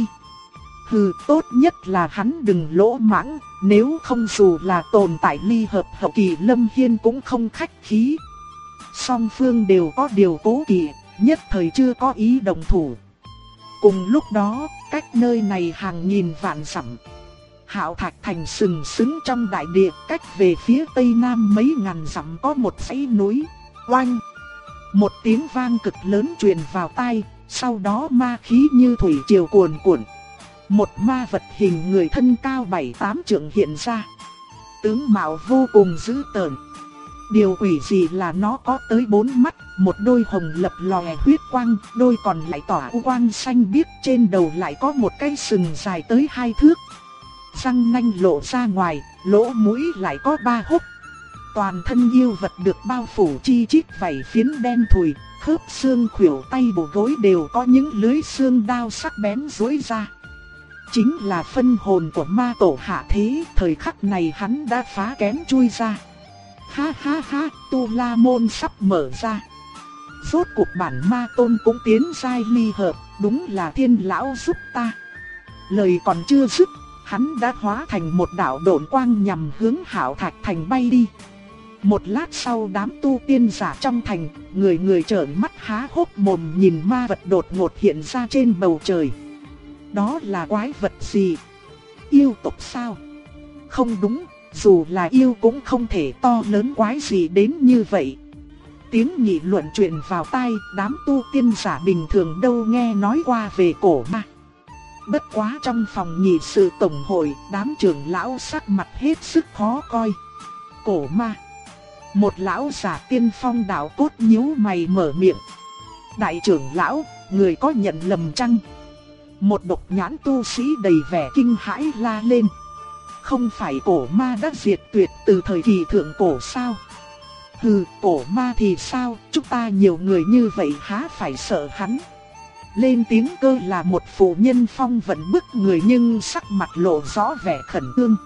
A: Hừ, tốt nhất là hắn đừng lỗ mãng, nếu không dù là tồn tại ly hợp hậu kỳ Lâm Hiên cũng không khách khí. Song phương đều có điều cố kỵ, nhất thời chưa có ý đồng thủ. Cùng lúc đó, cách nơi này hàng nghìn vạn dặm, Hạo Thạch Thành sừng sững trong đại địa, cách về phía tây nam mấy ngàn dặm có một dãy núi. Oanh! Một tiếng vang cực lớn truyền vào tai, sau đó ma khí như thủy triều cuồn cuộn. Một ma vật hình người thân cao 7-8 trượng hiện ra. Tướng mạo vô cùng dữ tợn. Điều quỷ gì là nó có tới 4 mắt, một đôi hồng lập lòe huyết quang, đôi còn lại tỏa quang xanh biếc, trên đầu lại có một cái sừng dài tới 2 thước. Răng nanh lộ ra ngoài, lỗ mũi lại có 3 hốc. Toàn thân yêu vật được bao phủ chi chít vảy phiến đen thùi, khớp xương khuỷu tay bộ gối đều có những lưới xương đao sắc bén rối ra. Chính là phân hồn của ma tổ hạ thế, thời khắc này hắn đã phá kén chui ra. Ha ha ha, Tu La Môn sắp mở ra. Rốt cuộc bản ma tôn cũng tiến giai ly hợp, đúng là thiên lão giúp ta. Lời còn chưa dứt, hắn đã hóa thành một đạo độn quang nhằm hướng Hạo Thạch Thành bay đi. Một lát sau đám tu tiên giả trong thành, người người trợn mắt há hốc mồm nhìn ma vật đột ngột hiện ra trên bầu trời. Đó là quái vật gì? Yêu tộc sao? Không đúng, dù là yêu cũng không thể to lớn quái gì đến như vậy. Tiếng nghị luận truyền vào tai, đám tu tiên giả bình thường đâu nghe nói qua về cổ ma. Bất quá trong phòng nghị sự tổng hội, đám trưởng lão sắc mặt hết sức khó coi. Cổ ma. Một lão giả tiên phong đạo cốt nhíu mày mở miệng. Đại trưởng lão, người có nhận lầm chăng? Một độc nhãn tu sĩ đầy vẻ kinh hãi la lên. Không phải cổ ma đã diệt tuyệt từ thời kỳ thượng cổ sao? Hừ, cổ ma thì sao, chúng ta nhiều người như vậy há phải sợ hắn? Lên tiếng cơ là một phụ nhân phong vận bức người nhưng sắc mặt lộ rõ vẻ khẩn trương.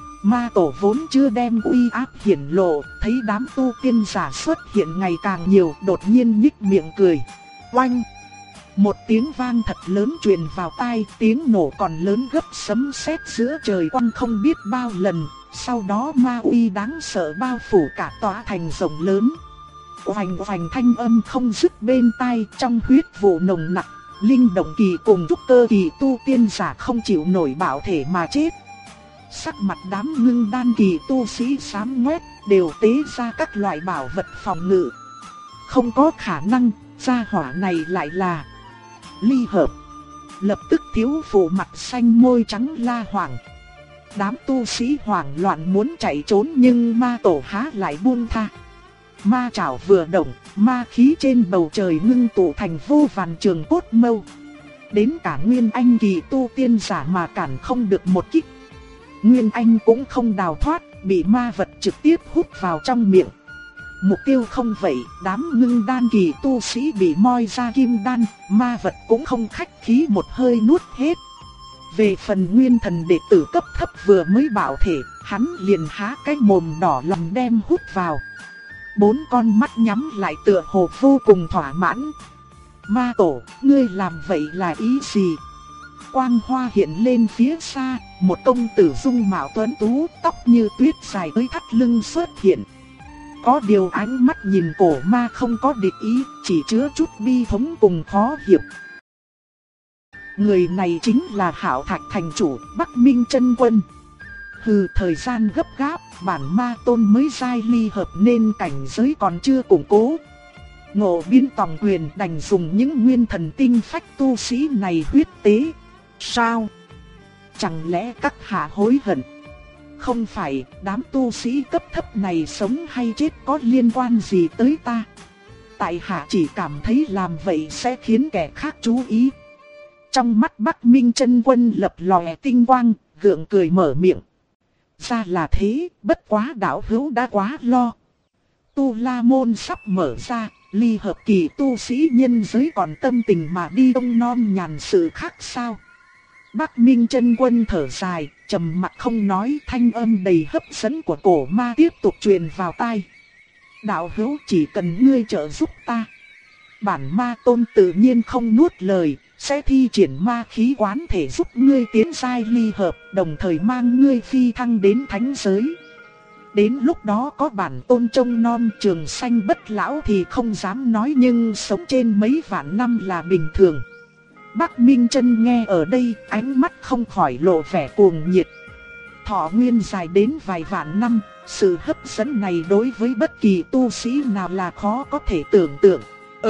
A: Ma tổ vốn chưa đem uy áp hiển lộ, thấy đám tu tiên giả xuất hiện ngày càng nhiều, đột nhiên nhích miệng cười. Oanh! Một tiếng vang thật lớn truyền vào tai, tiếng nổ còn lớn gấp sấm sét giữa trời quang không biết bao lần. Sau đó ma uy đáng sợ bao phủ cả tòa thành rộng lớn. Oanh oanh thanh âm không dứt bên tai, trong huyết vụ nồng nặc. Linh động kỳ cùng trúc cơ kỳ tu tiên giả không chịu nổi bạo thể mà chết. Sắc mặt đám ngưng đan kỳ tu sĩ xám ngoét, đều tế ra các loại bảo vật phòng ngự. Không có khả năng, gia hỏa này lại là ly hợp. Lập tức thiếu phụ mặt xanh môi trắng la hoảng. Đám tu sĩ hoảng loạn muốn chạy trốn nhưng ma tổ há lại buông tha. Ma chảo vừa động, ma khí trên bầu trời ngưng tụ thành vô vàn trường cốt mâu. Đến cả Nguyên Anh kỳ tu tiên giả mà cản không được một kích. Nguyên Anh cũng không đào thoát, bị ma vật trực tiếp hút vào trong miệng. Mục tiêu không vậy, đám ngưng đan kỳ tu sĩ bị moi ra kim đan, ma vật cũng không khách khí một hơi nuốt hết. Về phần nguyên thần đệ tử cấp thấp vừa mới bảo thể, hắn liền há cái mồm đỏ lầm đem hút vào. 4 con mắt nhắm lại tựa hồ vô cùng thỏa mãn. Ma tổ, ngươi làm vậy là ý gì? Quang hoa hiện lên phía xa, một công tử dung mạo tuấn tú, tóc như tuyết dài tới thắt lưng xuất hiện. Có điều ánh mắt nhìn cổ ma không có địch ý, chỉ chứa chút bi thống cùng khó hiểu. Người này chính là Hạo Thạch thành chủ Bắc Minh Chân Quân. Hừ, thời gian gấp gáp, bản ma tôn mới giai ly hợp nên cảnh giới còn chưa củng cố. Ngộ biến tòng quyền đành dùng những nguyên thần tinh phách tu sĩ này huyết tế. Sao? Chẳng lẽ các hạ hối hận? Không phải, đám tu sĩ cấp thấp này sống hay chết có liên quan gì tới ta? Tại hạ chỉ cảm thấy làm vậy sẽ khiến kẻ khác chú ý. Trong mắt Bắc Minh Chân Quân lập lòe tinh quang, gượng cười mở miệng. Ra là thế, bất quá đạo hữu đã quá lo. Tu La Môn sắp mở ra, ly hợp kỳ tu sĩ nhân giới còn tâm tình mà đi đông non nhàn sự khác sao? Bắc Minh Chân Quân thở dài, trầm mặc không nói, thanh âm đầy hấp dẫn của cổ ma tiếp tục truyền vào tai. Đạo hữu chỉ cần ngươi trợ giúp ta. Bản ma tôn tự nhiên không nuốt lời, sẽ thi triển ma khí quán thể giúp ngươi tiến giai ly hợp, đồng thời mang ngươi phi thăng đến thánh giới. Đến lúc đó có bản tôn trông non trường sanh bất lão thì không dám nói, nhưng sống trên mấy vạn năm là bình thường. Bắc Minh Chân nghe ở đây, ánh mắt không khỏi lộ vẻ cuồng nhiệt. Thọ nguyên dài đến vài vạn năm, sự hấp dẫn này đối với bất kỳ tu sĩ nào là khó có thể tưởng tượng.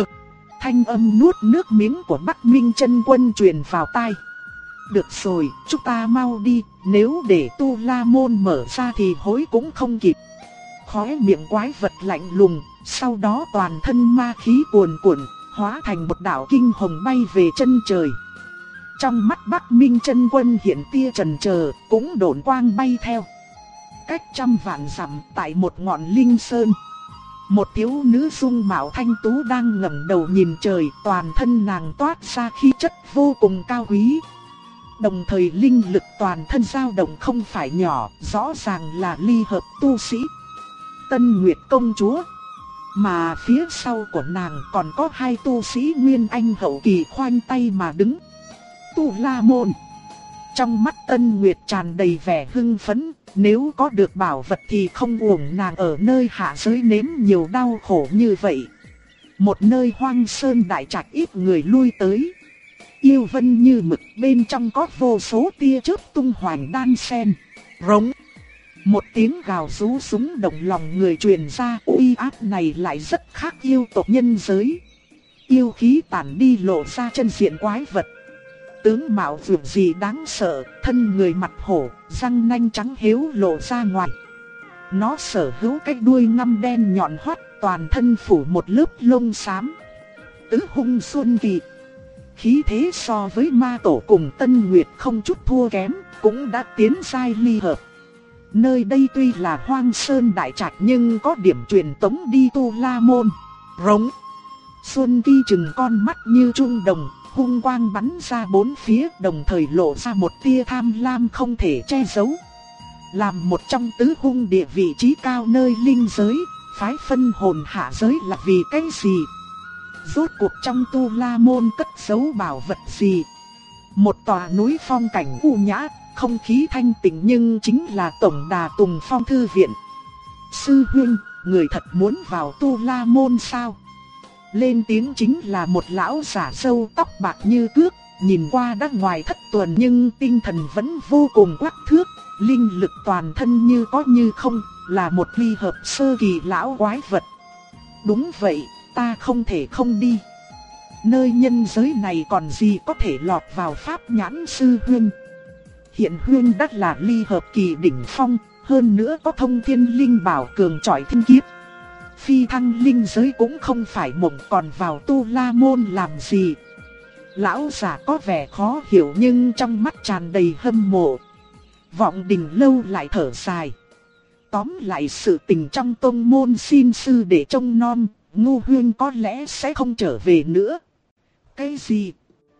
A: Thanh âm nuốt nước miếng của Bắc Minh Chân Quân truyền vào tai. Được rồi, chúng ta mau đi, nếu để Tu La Môn mở ra thì hối cũng không kịp. Khóe miệng quái vật lạnh lùng, sau đó toàn thân ma khí cuồn cuộn, hóa thành một đạo kinh hồng bay về chân trời. Trong mắt Bắc Minh Chân Quân hiện tia chần chờ, cũng độn quang bay theo. Cách trăm vạn dặm tại một ngọn linh sơn, một thiếu nữ dung mạo thanh tú đang ngẩng đầu nhìn trời, toàn thân nàng toát ra khí chất vô cùng cao quý. Đồng thời linh lực toàn thân dao động không phải nhỏ, rõ ràng là ly hợp tu sĩ Tân Nguyệt công chúa. Mà phía sau của nàng còn có hai tu sĩ Nguyên Anh hậu kỳ khoanh tay mà đứng. Tu La Môn. Trong mắt Tân Nguyệt tràn đầy vẻ hưng phấn, nếu có được bảo vật thì không uổng nàng ở nơi hạ giới nếm nhiều đau khổ như vậy. Một nơi hoang sơn đại trạch ít người lui tới. Yêu vân như mực, bên trong có vô số tia chớp tung hoành đan xen. Rống. Một tiếng gào rú súng động lòng người truyền ra, uy áp này lại rất khác yêu tộc nhân giới. Yêu khí tản đi lộ ra chân diện quái vật. Tướng mạo vượt gì đáng sợ, thân người mặt hổ, răng nanh trắng hiếu lộ ra ngoài. Nó sở hữu cái đuôi ngăm đen nhọn hoắt, toàn thân phủ một lớp lông xám. Tứ hung xuân kỳ. Khí thế so với ma tổ cùng Tân Nguyệt không chút thua kém, cũng đã tiến giai ly hợp. Nơi đây tuy là hoang sơn đại trạch nhưng có điểm truyền tống đi Tu La Môn. Rống. Xuân Kỳ chừng con mắt như trung đồng, hung quang bắn ra bốn phía, đồng thời lộ ra một tia tham lam không thể che giấu. Làm một trong tứ hung địa vị trí cao nơi linh giới, phái phân hồn hạ giới là vì cái gì? Rốt cuộc trong Tu La Môn cất giấu bảo vật gì? Một tòa núi phong cảnh u nhã, không khí thanh tịnh nhưng chính là tổng đà Tùng Phong thư viện. Sư huynh, người thật muốn vào Tu La Môn sao? Lên tiếng chính là một lão giả râu tóc bạc như cước, nhìn qua đã ngoài thất tuần nhưng tinh thần vẫn vô cùng quắc thước, linh lực toàn thân như có như không, là một ly hợp sơ kỳ lão quái vật. Đúng vậy, ta không thể không đi. Nơi nhân giới này còn gì có thể lọt vào pháp nhãn sư huynh. Hiện huynh đã là ly hợp kỳ đỉnh phong, hơn nữa có thông thiên linh bảo cường trọi thiên kiếp. Phi thăng linh giới cũng không phải mộng, còn vào Tu La Môn làm gì? Lão giả có vẻ khó hiểu nhưng trong mắt tràn đầy hâm mộ. Vọng Đình Lâu lại thở dài. Tóm lại sự tình trong tông môn xin sư để trông nom, ngu huynh có lẽ sẽ không trở về nữa. Cái gì?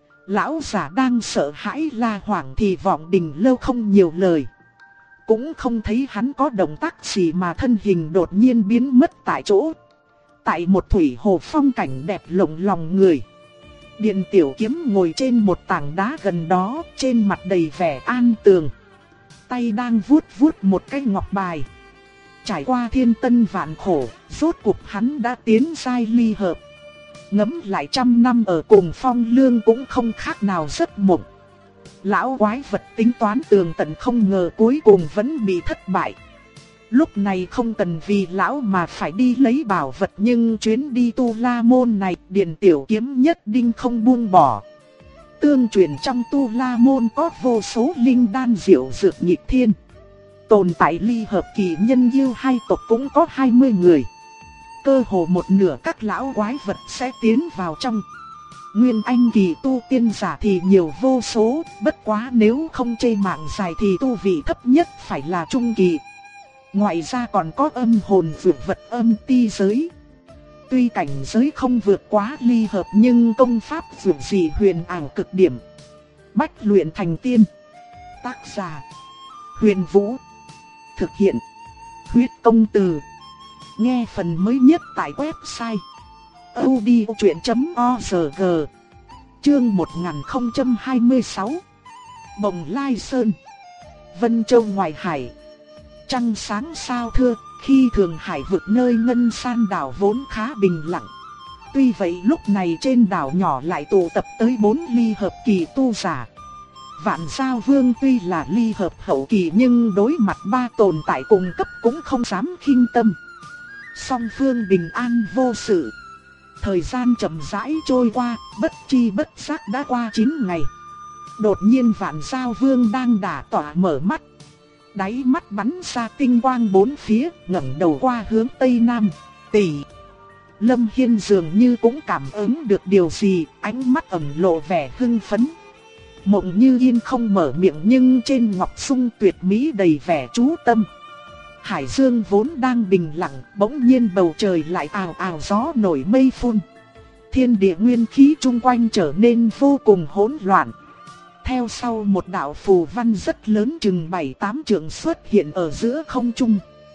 A: Lão giả đang sợ hãi la hoảng thì Vọng Đình Lâu không nhiều lời. Cũng không thấy hắn có động tác gì mà thân hình đột nhiên biến mất tại chỗ. Tại một thủy hồ phong cảnh đẹp lộng lòng người. Điền Tiểu Kiếm ngồi trên một tảng đá gần đó, trên mặt đầy vẻ an tường. Tay đang vuốt vuốt một cái ngọc bài. Trải qua thiên tân vạn khổ, rốt cuộc hắn đã tiến giai ly hợp. Ngẫm lại 100 năm ở cùng Phong Lương cũng không khác nào giấc mộng. Lão quái vật tính toán tường tận không ngờ cuối cùng vẫn bị thất bại. Lúc này không cần vì lão mà phải đi lấy bảo vật, nhưng chuyến đi Tu La Môn này Điền Tiểu Kiếm nhất định không buông bỏ. Tương truyền trong Tu La Môn có vô số linh đan diệu dược nghịch thiên. Tồn tại ly hợp kỳ nhân yêu hai tộc cũng có 20 người. Cơ hồ một nửa các lão quái vật sẽ tiến vào trong. Nguyên anh kỳ tu tiên giả thì nhiều vô số, bất quá nếu không chê mạng dài thì tu vị thấp nhất phải là trung kỳ. Ngoài ra còn có âm hồn vượt vật âm ti giới. Tuy cảnh giới không vượt quá ly hợp nhưng công pháp vượt dị huyền ảo cực điểm. Bách luyện thành tiên. Tác giả Huyền Vũ. Thực hiện Huyết Công Từ. Nghe phần mới nhất tại website audiochuyện.org. Chương 1026. Bồng Lai Sơn, Vân Châu ngoài hải. Trăng sáng sao thưa, khi Thường Hải vực nơi Ngân San đảo vốn khá bình lặng. Tuy vậy lúc này trên đảo nhỏ lại tụ tập tới 4 ly hợp kỳ tu giả. Vạn Giao Vương tuy là ly hợp hậu kỳ nhưng đối mặt 3 tồn tại cùng cấp cũng không dám khinh tâm. Song phương bình an vô sự. Thời gian chậm rãi trôi qua, bất chi bất giác đã qua 9 ngày. Đột nhiên Vạn Giao Vương đang đả tỏa mở mắt. Đáy mắt bắn ra tinh quang bốn phía, ngẩng đầu qua hướng Tây Nam. Tỷ. Lâm Hiên dường như cũng cảm ứng được điều gì, ánh mắt ẩn lộ vẻ hưng phấn. Mộng Như Yên không mở miệng nhưng trên ngọc sung tuyệt mỹ đầy vẻ chú tâm. Hải dương vốn đang bình lặng, bỗng nhiên bầu trời lại ào ào gió nổi mây phun. Thiên địa nguyên khí chung quanh trở nên vô cùng hỗn loạn. Theo sau một đạo phù văn rất lớn chừng 7-8 trượng xuất hiện ở giữa không trung.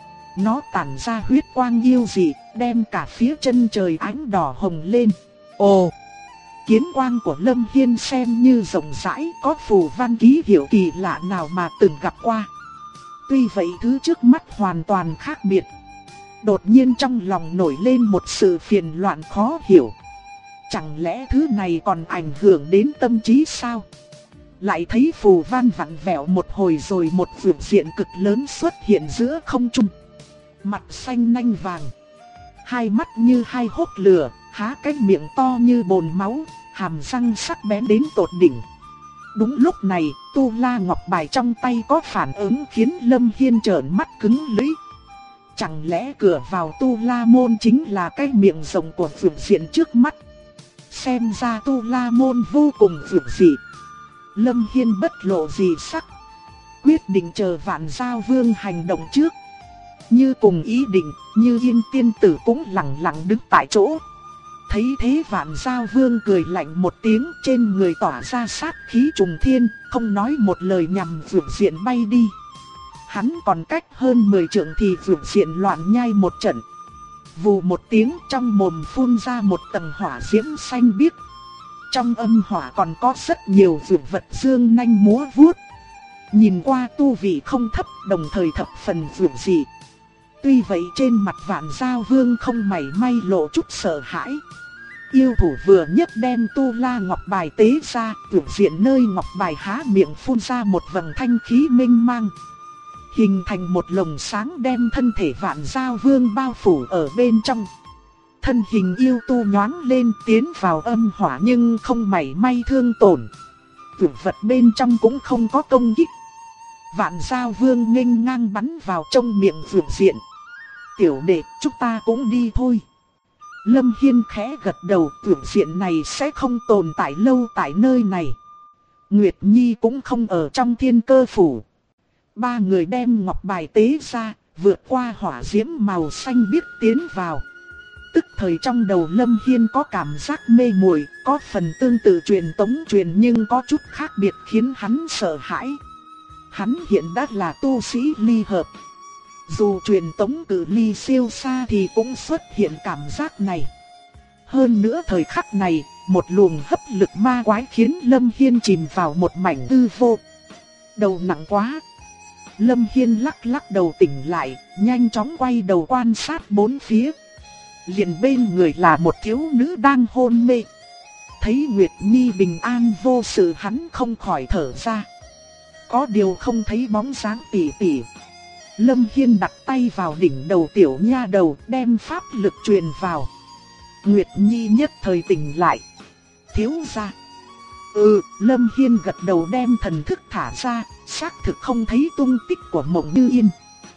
A: Nó tản ra huyết quang yêu dị, đem cả phía chân trời ánh đỏ hồng lên. Ồ! Kiến quang của Lâm Hiên xem như rộng rãi, có phù văn ký hiệu kỳ lạ nào mà từng gặp qua. Tuy vậy thứ trước mắt hoàn toàn khác biệt. Đột nhiên trong lòng nổi lên một sự phiền loạn khó hiểu. Chẳng lẽ thứ này còn ảnh hưởng đến tâm trí sao? Lại thấy phù văn vặn vẹo một hồi rồi một vượt diện cực lớn xuất hiện giữa không trung. Mặt xanh nanh vàng, hai mắt như hai hốc lửa, há cái miệng to như bồn máu, hàm răng sắc bén đến tột đỉnh. Đúng lúc này, Tu La Ngọc bài trong tay có phản ứng khiến Lâm Hiên trợn mắt cứng lưỡi. Chẳng lẽ cửa vào Tu La Môn chính là cái miệng rồng của vượt diện trước mắt? Xem ra Tu La Môn vô cùng vượt dị. Lâm Hiên bất lộ gì sắc, quyết định chờ Vạn Giao Vương hành động trước. Như cùng ý định, Như Yên tiên tử cũng lặng lặng đứng tại chỗ. Thấy thế Vạn Giao Vương cười lạnh một tiếng, trên người tỏa ra sát khí trùng thiên, không nói một lời nhằm vượt diện bay đi. Hắn còn cách hơn 10 trượng thì vượt diện loạn nhai một trận. Vù một tiếng, trong mồm phun ra một tầng hỏa diễm xanh biếc. Trong âm hỏa còn có rất nhiều dược vật dương nanh múa vuốt. Nhìn qua tu vị không thấp, đồng thời thập phần vượt dị. Tuy vậy trên mặt Vạn Giao Vương không mảy may lộ chút sợ hãi. Yêu thủ vừa nhấc đem Tu La Ngọc bài tế ra, vượt diện nơi ngọc bài há miệng phun ra một vầng thanh khí mênh mang, hình thành một lồng sáng đem thân thể Vạn Giao Vương bao phủ ở bên trong. Thân hình yêu tu nhoáng lên tiến vào âm hỏa nhưng không mảy may thương tổn. Vượt vật bên trong cũng không có công kích. Vạn Giao Vương nghênh ngang bắn vào trong miệng vượt diện. Tiểu đệ, chúng ta cũng đi thôi. Lâm Hiên khẽ gật đầu, vượt diện này sẽ không tồn tại lâu tại nơi này. Nguyệt Nhi cũng không ở trong Thiên Cơ phủ. Ba người đem ngọc bài tế ra, vượt qua hỏa diễm màu xanh biếc tiến vào. Tức thời trong đầu Lâm Hiên có cảm giác mê muội, có phần tương tự truyền tống truyền nhưng có chút khác biệt khiến hắn sợ hãi. Hắn hiện đã là tu sĩ ly hợp. Dù truyền tống cự ly siêu xa thì cũng xuất hiện cảm giác này. Hơn nữa thời khắc này, một luồng hấp lực ma quái khiến Lâm Hiên chìm vào một mảnh hư vô. Đầu nặng quá. Lâm Hiên lắc lắc đầu tỉnh lại, nhanh chóng quay đầu quan sát bốn phía. Liền bên người là một thiếu nữ đang hôn mê. Thấy Nguyệt Nhi bình an vô sự, hắn không khỏi thở ra. Có điều không thấy bóng dáng tỷ tỷ. Lâm Hiên đặt tay vào đỉnh đầu tiểu nha đầu, đem pháp lực truyền vào. Nguyệt Nhi nhất thời tỉnh lại. Thiếu gia. Lâm Hiên gật đầu đem thần thức thả ra, xác thực không thấy tung tích của Mộng Như Yên.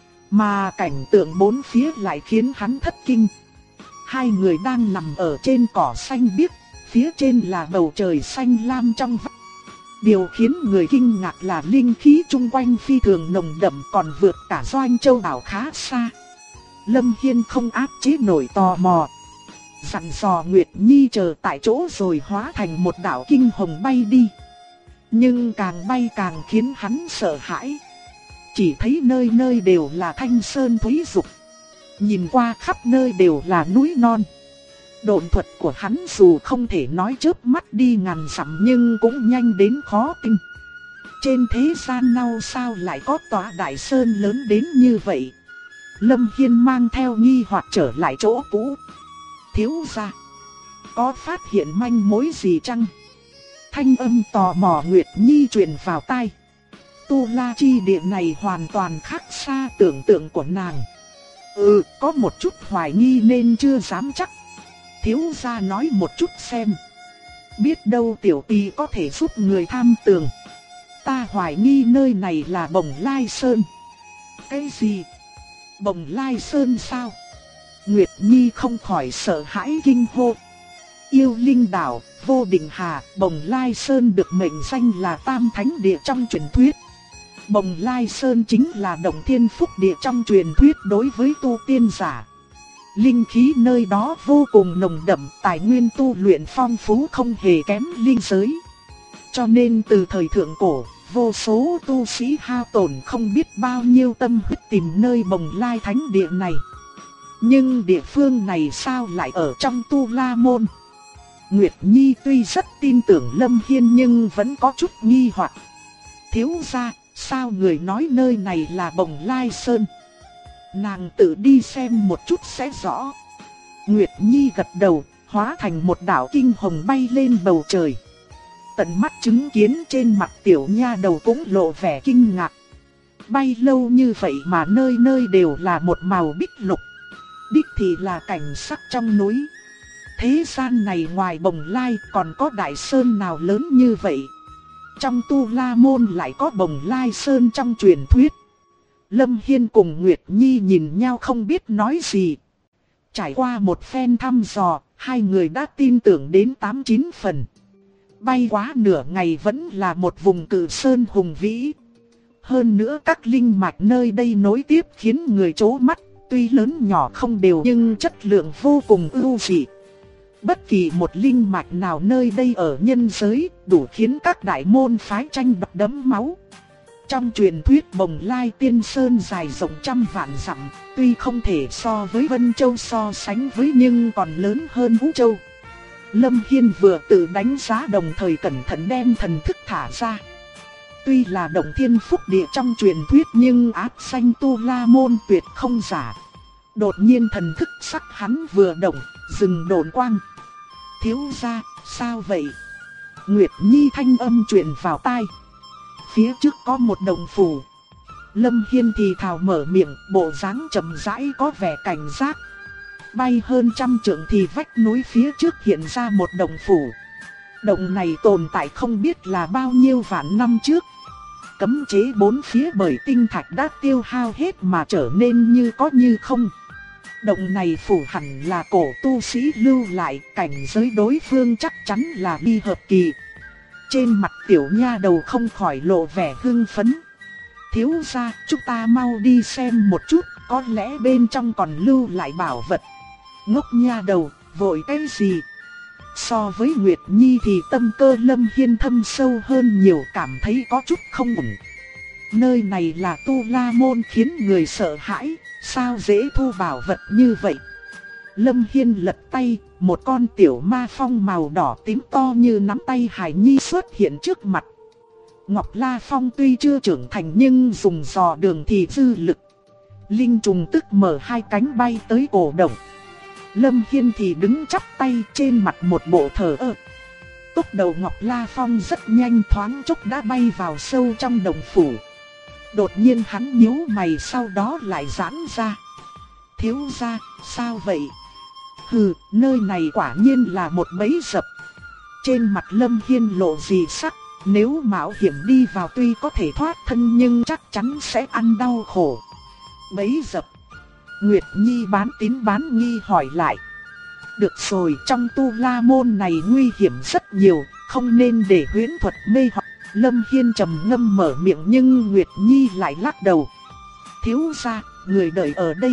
A: Mà cảnh tượng bốn phía lại khiến hắn thất kinh. Hai người đang nằm ở trên cỏ xanh biếc, phía trên là bầu trời xanh lam trong vắt. Điều khiến người kinh ngạc là linh khí chung quanh phi thường nồng đậm, còn vượt cả Doanh Châu đảo khá xa. Lâm Hiên không áp chế nổi tò mò, dặn dò Nguyệt Nhi chờ tại chỗ rồi hóa thành một đạo kinh hồng bay đi. Nhưng càng bay càng khiến hắn sợ hãi. Chỉ thấy nơi nơi đều là thanh sơn thúy dục. Nhìn qua khắp nơi đều là núi non. Độn thuật của hắn dù không thể nói chớp mắt đi ngàn dặm nhưng cũng nhanh đến khó tin. Trên thế gian nào sao lại có tòa đại sơn lớn đến như vậy? Lâm Hiên mang theo nghi hoặc trở lại chỗ cũ. Thiếu gia, có phát hiện manh mối gì chăng? Thanh âm tò mò Nguyệt Nhi truyền vào tai. Tu La chi địa này hoàn toàn khác xa tưởng tượng của nàng. Có một chút hoài nghi nên chưa dám chắc. Thiếu gia nói một chút xem. Biết đâu tiểu tỷ có thể giúp người tham tường. Ta hoài nghi nơi này là Bồng Lai Sơn. Cái gì? Bồng Lai Sơn sao? Nguyệt Nhi không khỏi sợ hãi kinh hô. Yêu Linh Đảo, Vô Định Hà, Bồng Lai Sơn được mệnh danh là Tam Thánh Địa trong truyền thuyết. Bồng Lai Sơn chính là Động Thiên Phúc Địa trong truyền thuyết đối với tu tiên giả. Linh khí nơi đó vô cùng nồng đậm, tài nguyên tu luyện phong phú không hề kém linh giới. Cho nên từ thời thượng cổ, vô số tu sĩ hao tổn không biết bao nhiêu tâm huyết tìm nơi Bồng Lai Thánh Địa này. Nhưng địa phương này sao lại ở trong Tu La Môn? Nguyệt Nhi tuy rất tin tưởng Lâm Hiên nhưng vẫn có chút nghi hoặc. Thiếu gia, sao người nói nơi này là Bồng Lai Sơn? Nàng tự đi xem một chút sẽ rõ. Nguyệt Nhi gật đầu, hóa thành một đạo kinh hồng bay lên bầu trời. Tận mắt chứng kiến trên mặt tiểu nha đầu cũng lộ vẻ kinh ngạc. Bay lâu như vậy mà nơi nơi đều là một màu bích lục. Đích thì là cảnh sắc trong núi. Thế gian này ngoài Bồng Lai còn có đại sơn nào lớn như vậy? Trong Tu La Môn lại có Bồng Lai Sơn trong truyền thuyết. Lâm Hiên cùng Nguyệt Nhi nhìn nhau không biết nói gì. Trải qua một phen thăm dò, hai người đã tin tưởng đến 8-9 phần. Bay quá nửa ngày vẫn là một vùng cự sơn hùng vĩ. Hơn nữa các linh mạch nơi đây nối tiếp khiến người chố mắt. Tuy lớn nhỏ không đều nhưng chất lượng vô cùng ưu dị. Bất kỳ một linh mạch nào nơi đây ở nhân giới đủ khiến các đại môn phái tranh đoạt đẫm máu. Trong truyền thuyết Bồng Lai Tiên Sơn dài rộng trăm vạn dặm, tuy không thể so với Vân Châu so sánh với nhưng còn lớn hơn Vũ Châu. Lâm Hiên vừa tự đánh giá đồng thời cẩn thận đem thần thức thả ra. Tuy là Động Thiên Phúc Địa trong truyền thuyết nhưng áp xanh Tu La Môn tuyệt không giả. Đột nhiên thần thức sắc hắn vừa động, dừng độn quang. Thiếu gia, sao vậy? Nguyệt Nhi thanh âm truyền vào tai. Phía trước có một đồng phủ. Lâm Hiên thì thào mở miệng, bộ dáng chậm rãi có vẻ cảnh giác. Bay hơn 100 trượng thì vách núi phía trước hiện ra một đồng phủ. Động này tồn tại không biết là bao nhiêu vạn năm trước. Cấm chế bốn phía bởi tinh thạch đã tiêu hao hết mà trở nên như có như không. Động này phủ hẳn là cổ tu sĩ lưu lại, cảnh giới đối phương chắc chắn là ly hợp kỳ. Trên mặt tiểu nha đầu không khỏi lộ vẻ hưng phấn. Thiếu gia, chúng ta mau đi xem một chút, có lẽ bên trong còn lưu lại bảo vật. Ngốc nha đầu, vội cái gì? So với Nguyệt Nhi thì tâm cơ Lâm Hiên thâm sâu hơn nhiều, cảm thấy có chút không ổn. Nơi này là Tu La Môn khiến người sợ hãi, sao dễ thu bảo vật như vậy? Lâm Hiên lật tay, một con tiểu ma phong màu đỏ tím to như nắm tay Hải Nhi xuất hiện trước mặt. Ngọc La Phong tuy chưa trưởng thành nhưng dùng dò đường thì dư lực. Linh trùng tức mở hai cánh bay tới cổ động. Lâm Hiên thì đứng chắp tay trên mặt một bộ thờ ơ. Tốc đầu Ngọc La Phong rất nhanh, thoáng chốc đã bay vào sâu trong đồng phủ. Đột nhiên hắn nhíu mày, sau đó lại giãn ra. Thiếu gia, sao vậy? Hừ, nơi này quả nhiên là một bẫy dập. Trên mặt Lâm Hiên lộ gì sắc, nếu mạo hiểm đi vào tuy có thể thoát thân nhưng chắc chắn sẽ ăn đau khổ. Bẫy dập? Nguyệt Nhi bán tín bán nghi hỏi lại. Được rồi, trong Tu La môn này nguy hiểm rất nhiều, không nên để huyễn thuật mê hoặc. Lâm Hiên trầm ngâm mở miệng nhưng Nguyệt Nhi lại lắc đầu. Thiếu gia, người đợi ở đây.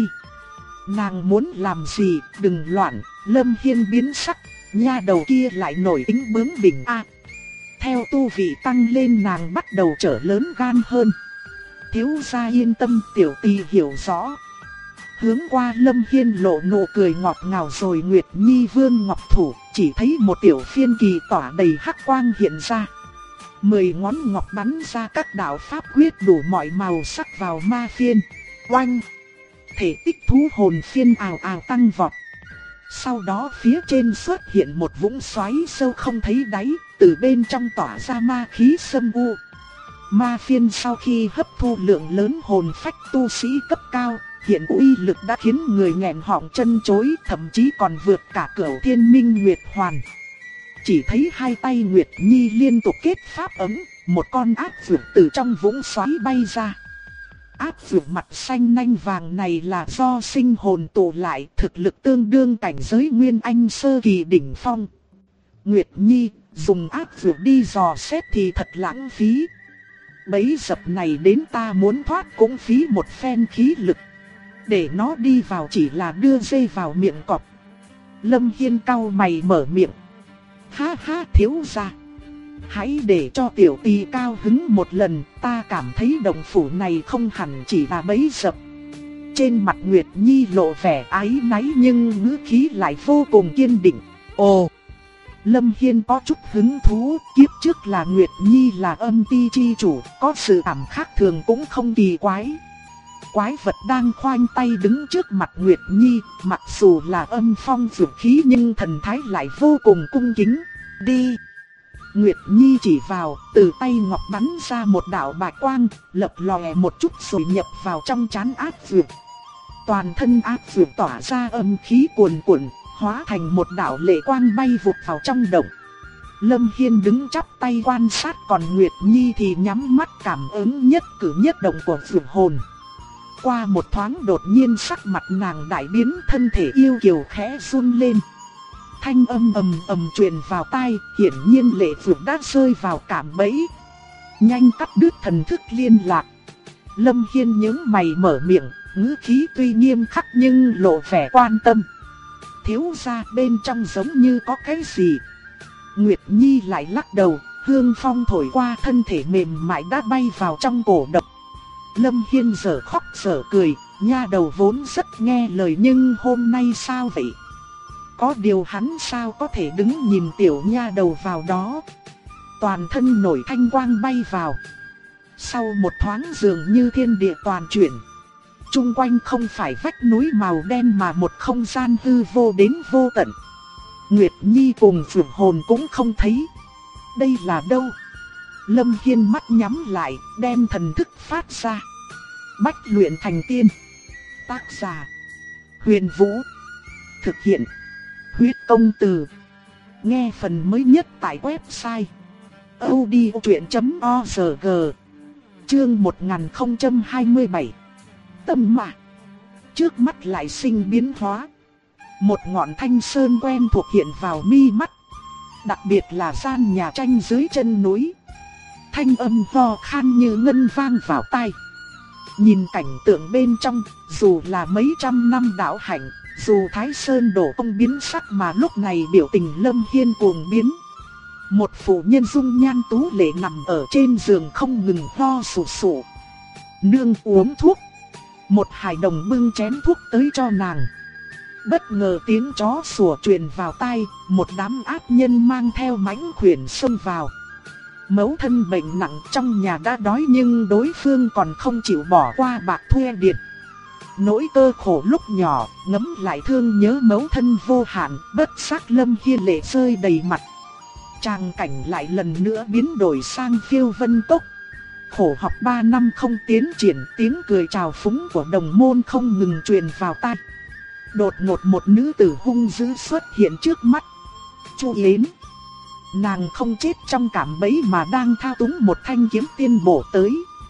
A: Nàng muốn làm gì, đừng loạn. Lâm Hiên biến sắc, nha đầu kia lại nổi tính bướng bỉnh a. Theo tu vị tăng lên nàng bắt đầu trở lớn gan hơn. Thiếu gia yên tâm, tiểu tỳ hiểu rõ. Hướng qua Lâm Hiên lộ nụ cười ngọt ngào rồi Nguyệt Nhi vương ngọc thủ, chỉ thấy một tiểu phiên kỳ tỏa đầy hắc quang hiện ra. 10 ngón ngọc bắn ra các đạo pháp quyết đủ mọi màu sắc vào ma phiên. Oanh! Thể tích thú hồn phiên ào ào tăng vọt. Sau đó phía trên xuất hiện một vũng xoáy sâu không thấy đáy, từ bên trong tỏa ra ma khí sâm u. Ma phiên sau khi hấp thu lượng lớn hồn phách tu sĩ cấp cao, hiện uy lực đã khiến người nghẹn họng chân chối, thậm chí còn vượt cả Cửu Thiên Minh Nguyệt Hoàn. Chỉ thấy hai tay Nguyệt Nhi liên tục kết pháp ấm, một con ác vượt từ trong vũng xoáy bay ra. Ác vượt mặt xanh nanh vàng này là do sinh hồn tụ lại, thực lực tương đương cảnh giới Nguyên Anh sơ kỳ đỉnh phong. Nguyệt Nhi, dùng ác vượt đi dò xét thì thật lãng phí. Bấy dập này đến ta muốn thoát cũng phí một phen khí lực. Để nó đi vào chỉ là đưa dây vào miệng cọp. Lâm Hiên cau mày mở miệng. Ha ha, thiếu gia, hãy để cho tiểu tỳ cao hứng một lần, ta cảm thấy động phủ này không hẳn chỉ là bẫy dập. Trên mặt Nguyệt Nhi lộ vẻ áy náy nhưng ngữ khí lại vô cùng kiên định. Ồ! Lâm Hiên có chút hứng thú, kiếp trước là Nguyệt Nhi là âm ti chi chủ, có sự ảm khác thường cũng không kỳ quái. Quái vật đang khoanh tay đứng trước mặt Nguyệt Nhi, mặc dù là âm phong dược khí nhưng thần thái lại vô cùng cung kính. Đi! Nguyệt Nhi chỉ vào, từ tay ngọc bắn ra một đạo bạch quang, lập lòe một chút rồi nhập vào trong trán ác dược. Toàn thân ác dược tỏa ra âm khí cuồn cuộn, hóa thành một đạo lệ quang bay vụt vào trong động. Lâm Hiên đứng chắp tay quan sát, còn Nguyệt Nhi thì nhắm mắt cảm ứng nhất cử nhất động của dược hồn. Qua một thoáng đột nhiên sắc mặt nàng đại biến, thân thể yêu kiều khẽ run lên. Thanh âm ầm ầm truyền vào tai, hiển nhiên lệ phượng đã rơi vào cạm bẫy. Nhanh cắt đứt thần thức liên lạc. Lâm Hiên nhướng mày mở miệng, ngữ khí tuy nghiêm khắc nhưng lộ vẻ quan tâm. Thiếu gia, bên trong giống như có cái gì? Nguyệt Nhi lại lắc đầu, hương phong thổi qua, thân thể mềm mại đã bay vào trong cổ động. Lâm Hiên dở khóc dở cười, nha đầu vốn rất nghe lời nhưng hôm nay sao vậy? Có điều hắn sao có thể đứng nhìn tiểu nha đầu vào đó. Toàn thân nổi thanh quang bay vào. Sau một thoáng dường như thiên địa toàn chuyển. Trung quanh không phải vách núi màu đen mà một không gian hư vô đến vô tận. Nguyệt Nhi cùng phượng hồn cũng không thấy. Đây là đâu? Lâm Hiên mắt nhắm lại, đem thần thức phát ra. Bách luyện thành tiên. Tác giả: Huyền Vũ. Thực hiện: Huyết Công Từ. Nghe phần mới nhất tại website audiochuyện.org. Chương 1027. Tâm mạc. Trước mắt lại sinh biến hóa. Một ngọn thanh sơn quen thuộc hiện vào mi mắt. Đặc biệt là gian nhà tranh dưới chân núi. Thanh âm ho khan như ngân vang vào tai. Nhìn cảnh tượng bên trong, dù là mấy trăm năm đạo hạnh, dù Thái Sơn đổ không biến sắc mà lúc này biểu tình Lâm Hiên cuồng biến. Một phụ nhân dung nhan tú lệ nằm ở trên giường không ngừng ho sù sụ. Nương uống thuốc. Một hài đồng bưng chén thuốc tới cho nàng. Bất ngờ tiếng chó sủa truyền vào tai, một đám ác nhân mang theo mãnh khuyển xông vào. Mẫu thân bệnh nặng trong nhà đã đói nhưng đối phương còn không chịu bỏ qua bạc thuê điện. Nỗi cơ khổ lúc nhỏ, ngẫm lại thương nhớ mẫu thân vô hạn, bất giác Lâm Hiên lệ rơi đầy mặt. Tràng cảnh lại lần nữa biến đổi sang phiêu vân cốc. Khổ học 3 năm không tiến triển, tiếng cười chào phúng của đồng môn không ngừng truyền vào tai. Đột ngột một nữ tử hung dữ xuất hiện trước mắt. Chu Yến. Nàng không chết trong cạm bẫy mà đang thao túng một thanh kiếm tiên bổ tới.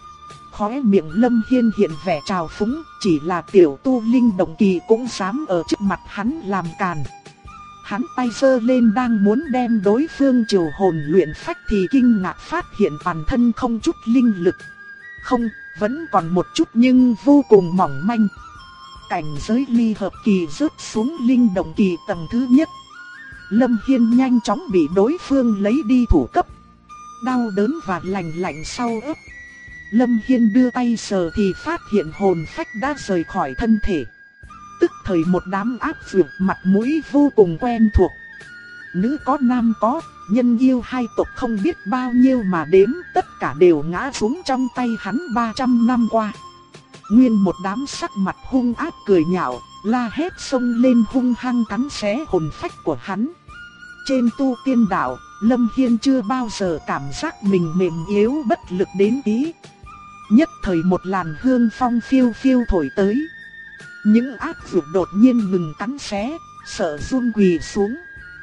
A: Khóe miệng Lâm Hiên hiện vẻ trào phúng, chỉ là tiểu tu linh động kỳ cũng dám ở trước mặt hắn làm càn. Hắn tay giơ lên đang muốn đem đối phương trừ hồn luyện phách thì kinh ngạc phát hiện bản thân không chút linh lực. Không, vẫn còn một chút nhưng vô cùng mỏng manh. Cảnh giới ly hợp kỳ rớt xuống linh động kỳ tầng thứ nhất. Lâm Hiên nhanh chóng bị đối phương lấy đi thủ cấp. Đau đớn và lạnh lạnh sau ớt. Lâm Hiên đưa tay sờ thì phát hiện hồn phách đã rời khỏi thân thể. Tức thời một đám ác dược mặt mũi vô cùng quen thuộc. Nữ có nam có, nhân yêu hai tộc không biết bao nhiêu mà đếm, tất cả đều ngã xuống trong tay hắn 300 năm qua. Nguyên một đám sắc mặt hung ác cười nhạo, la hét xông lên hung hăng cắn xé hồn phách của hắn. Trên tu tiên đạo, Lâm Hiên chưa bao giờ cảm giác mình mềm yếu bất lực đến tí. Nhất thời một làn hương phong phiêu phiêu thổi tới. Những ác dược đột nhiên ngừng cắn xé, sợ run quỳ xuống.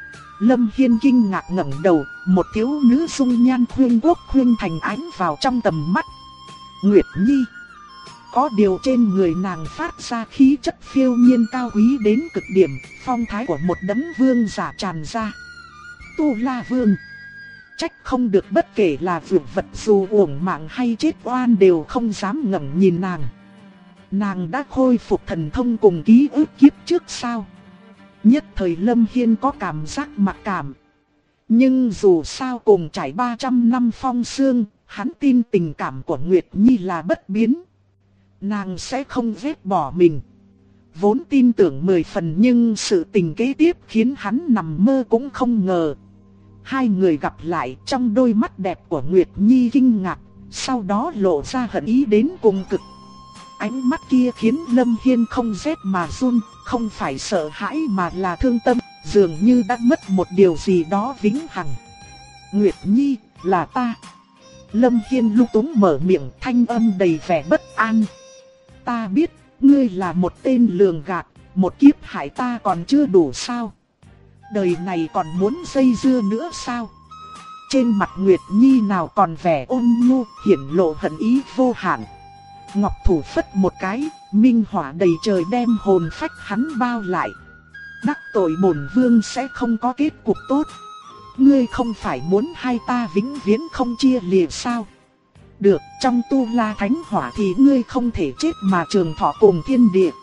A: Lâm Hiên kinh ngạc ngẩng đầu, một thiếu nữ dung nhan khuyên quốc khuyên thành ánh vào trong tầm mắt. Nguyệt Nhi. Có điều trên người nàng phát ra khí chất phiêu nhiên cao quý đến cực điểm, phong thái của một đấng vương giả tràn ra. Tu La Vương. Trách không được bất kể là vượt vật dù uổng mạng hay chết oan đều không dám ngẩng nhìn nàng. Nàng đã khôi phục thần thông cùng ký ức kiếp trước sao? Nhất thời Lâm Hiên có cảm giác mặc cảm. Nhưng dù sao cùng trải 300 năm phong sương, hắn tin tình cảm của Nguyệt Nhi là bất biến. Nàng sẽ không ghét bỏ mình. Vốn tin tưởng 10 phần nhưng sự tình kế tiếp khiến hắn nằm mơ cũng không ngờ. Hai người gặp lại, trong đôi mắt đẹp của Nguyệt Nhi kinh ngạc, sau đó lộ ra hận ý đến cùng cực. Ánh mắt kia khiến Lâm Hiên không rét mà run, không phải sợ hãi mà là thương tâm, dường như đã mất một điều gì đó vĩnh hằng. Nguyệt Nhi, là ta. Lâm Hiên lung túng mở miệng, thanh âm đầy vẻ bất an. Ta biết, ngươi là một tên lường gạt, một kiếp hại ta còn chưa đủ sao? Đời này còn muốn dây dưa nữa sao? Trên mặt Nguyệt Nhi nào còn vẻ ôn nhu, hiển lộ hận ý vô hạn. Ngọc thủ phất một cái, minh hỏa đầy trời đem hồn phách hắn bao lại. Đắc tội bổn vương sẽ không có kết cục tốt. Ngươi không phải muốn hai ta vĩnh viễn không chia lìa sao? Được, trong tu la thánh hỏa thì ngươi không thể chết mà trường thọ cùng thiên địa.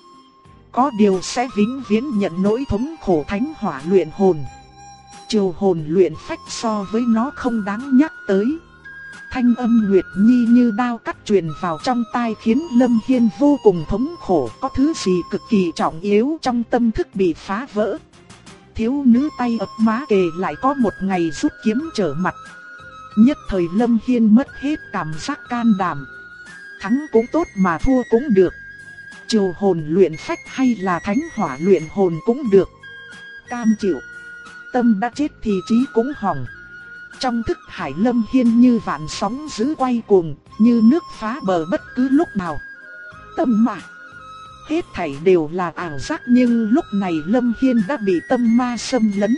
A: Có điều sẽ vĩnh viễn nhận nỗi thống khổ thánh hỏa luyện hồn. Triều hồn luyện phách so với nó không đáng nhắc tới. Thanh âm Nguyệt Nhi như đao cắt truyền vào trong tai khiến Lâm Hiên vô cùng thống khổ. Có thứ gì cực kỳ trọng yếu trong tâm thức bị phá vỡ. Thiếu nữ tay ấp má kề lại có một ngày rút kiếm trở mặt. Nhất thời Lâm Hiên mất hết cảm giác can đảm. Thắng cũng tốt mà thua cũng được. Triều hồn luyện phách hay là thánh hỏa luyện hồn cũng được. Cam chịu. Tâm đã chết thì trí cũng hỏng. Trong thức hải Lâm Hiên như vạn sóng dữ quay cuồng, như nước phá bờ bất cứ lúc nào. Tâm mà. Hết thảy đều là ảo giác nhưng lúc này Lâm Hiên đã bị tâm ma xâm lấn.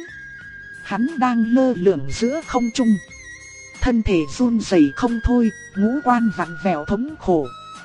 A: Hắn đang lơ lửng giữa không trung. Thân thể run rẩy không thôi, ngũ quan vặn vẹo thống khổ.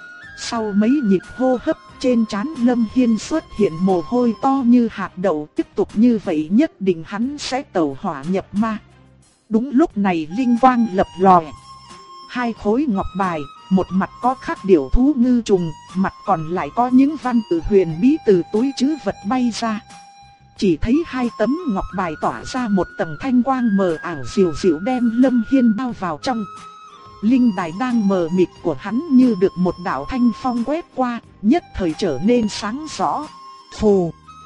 A: Sau mấy nhịp hô hấp, trên trán Lâm Hiên xuất hiện mồ hôi to như hạt đậu. Tiếp tục như vậy nhất định hắn sẽ tẩu hỏa nhập ma. Đúng lúc này linh quang lập lòe. Hai khối ngọc bài, một mặt có khắc điểu thú ngư trùng, mặt còn lại có những văn tự huyền bí từ túi trữ vật bay ra. Chỉ thấy hai tấm ngọc bài tỏa ra một tầng thanh quang mờ ảo dịu dịu đem Lâm Hiên bao vào trong. Linh đài đang mờ mịt của hắn như được một đạo thanh phong quét qua, nhất thời trở nên sáng rõ. Phù!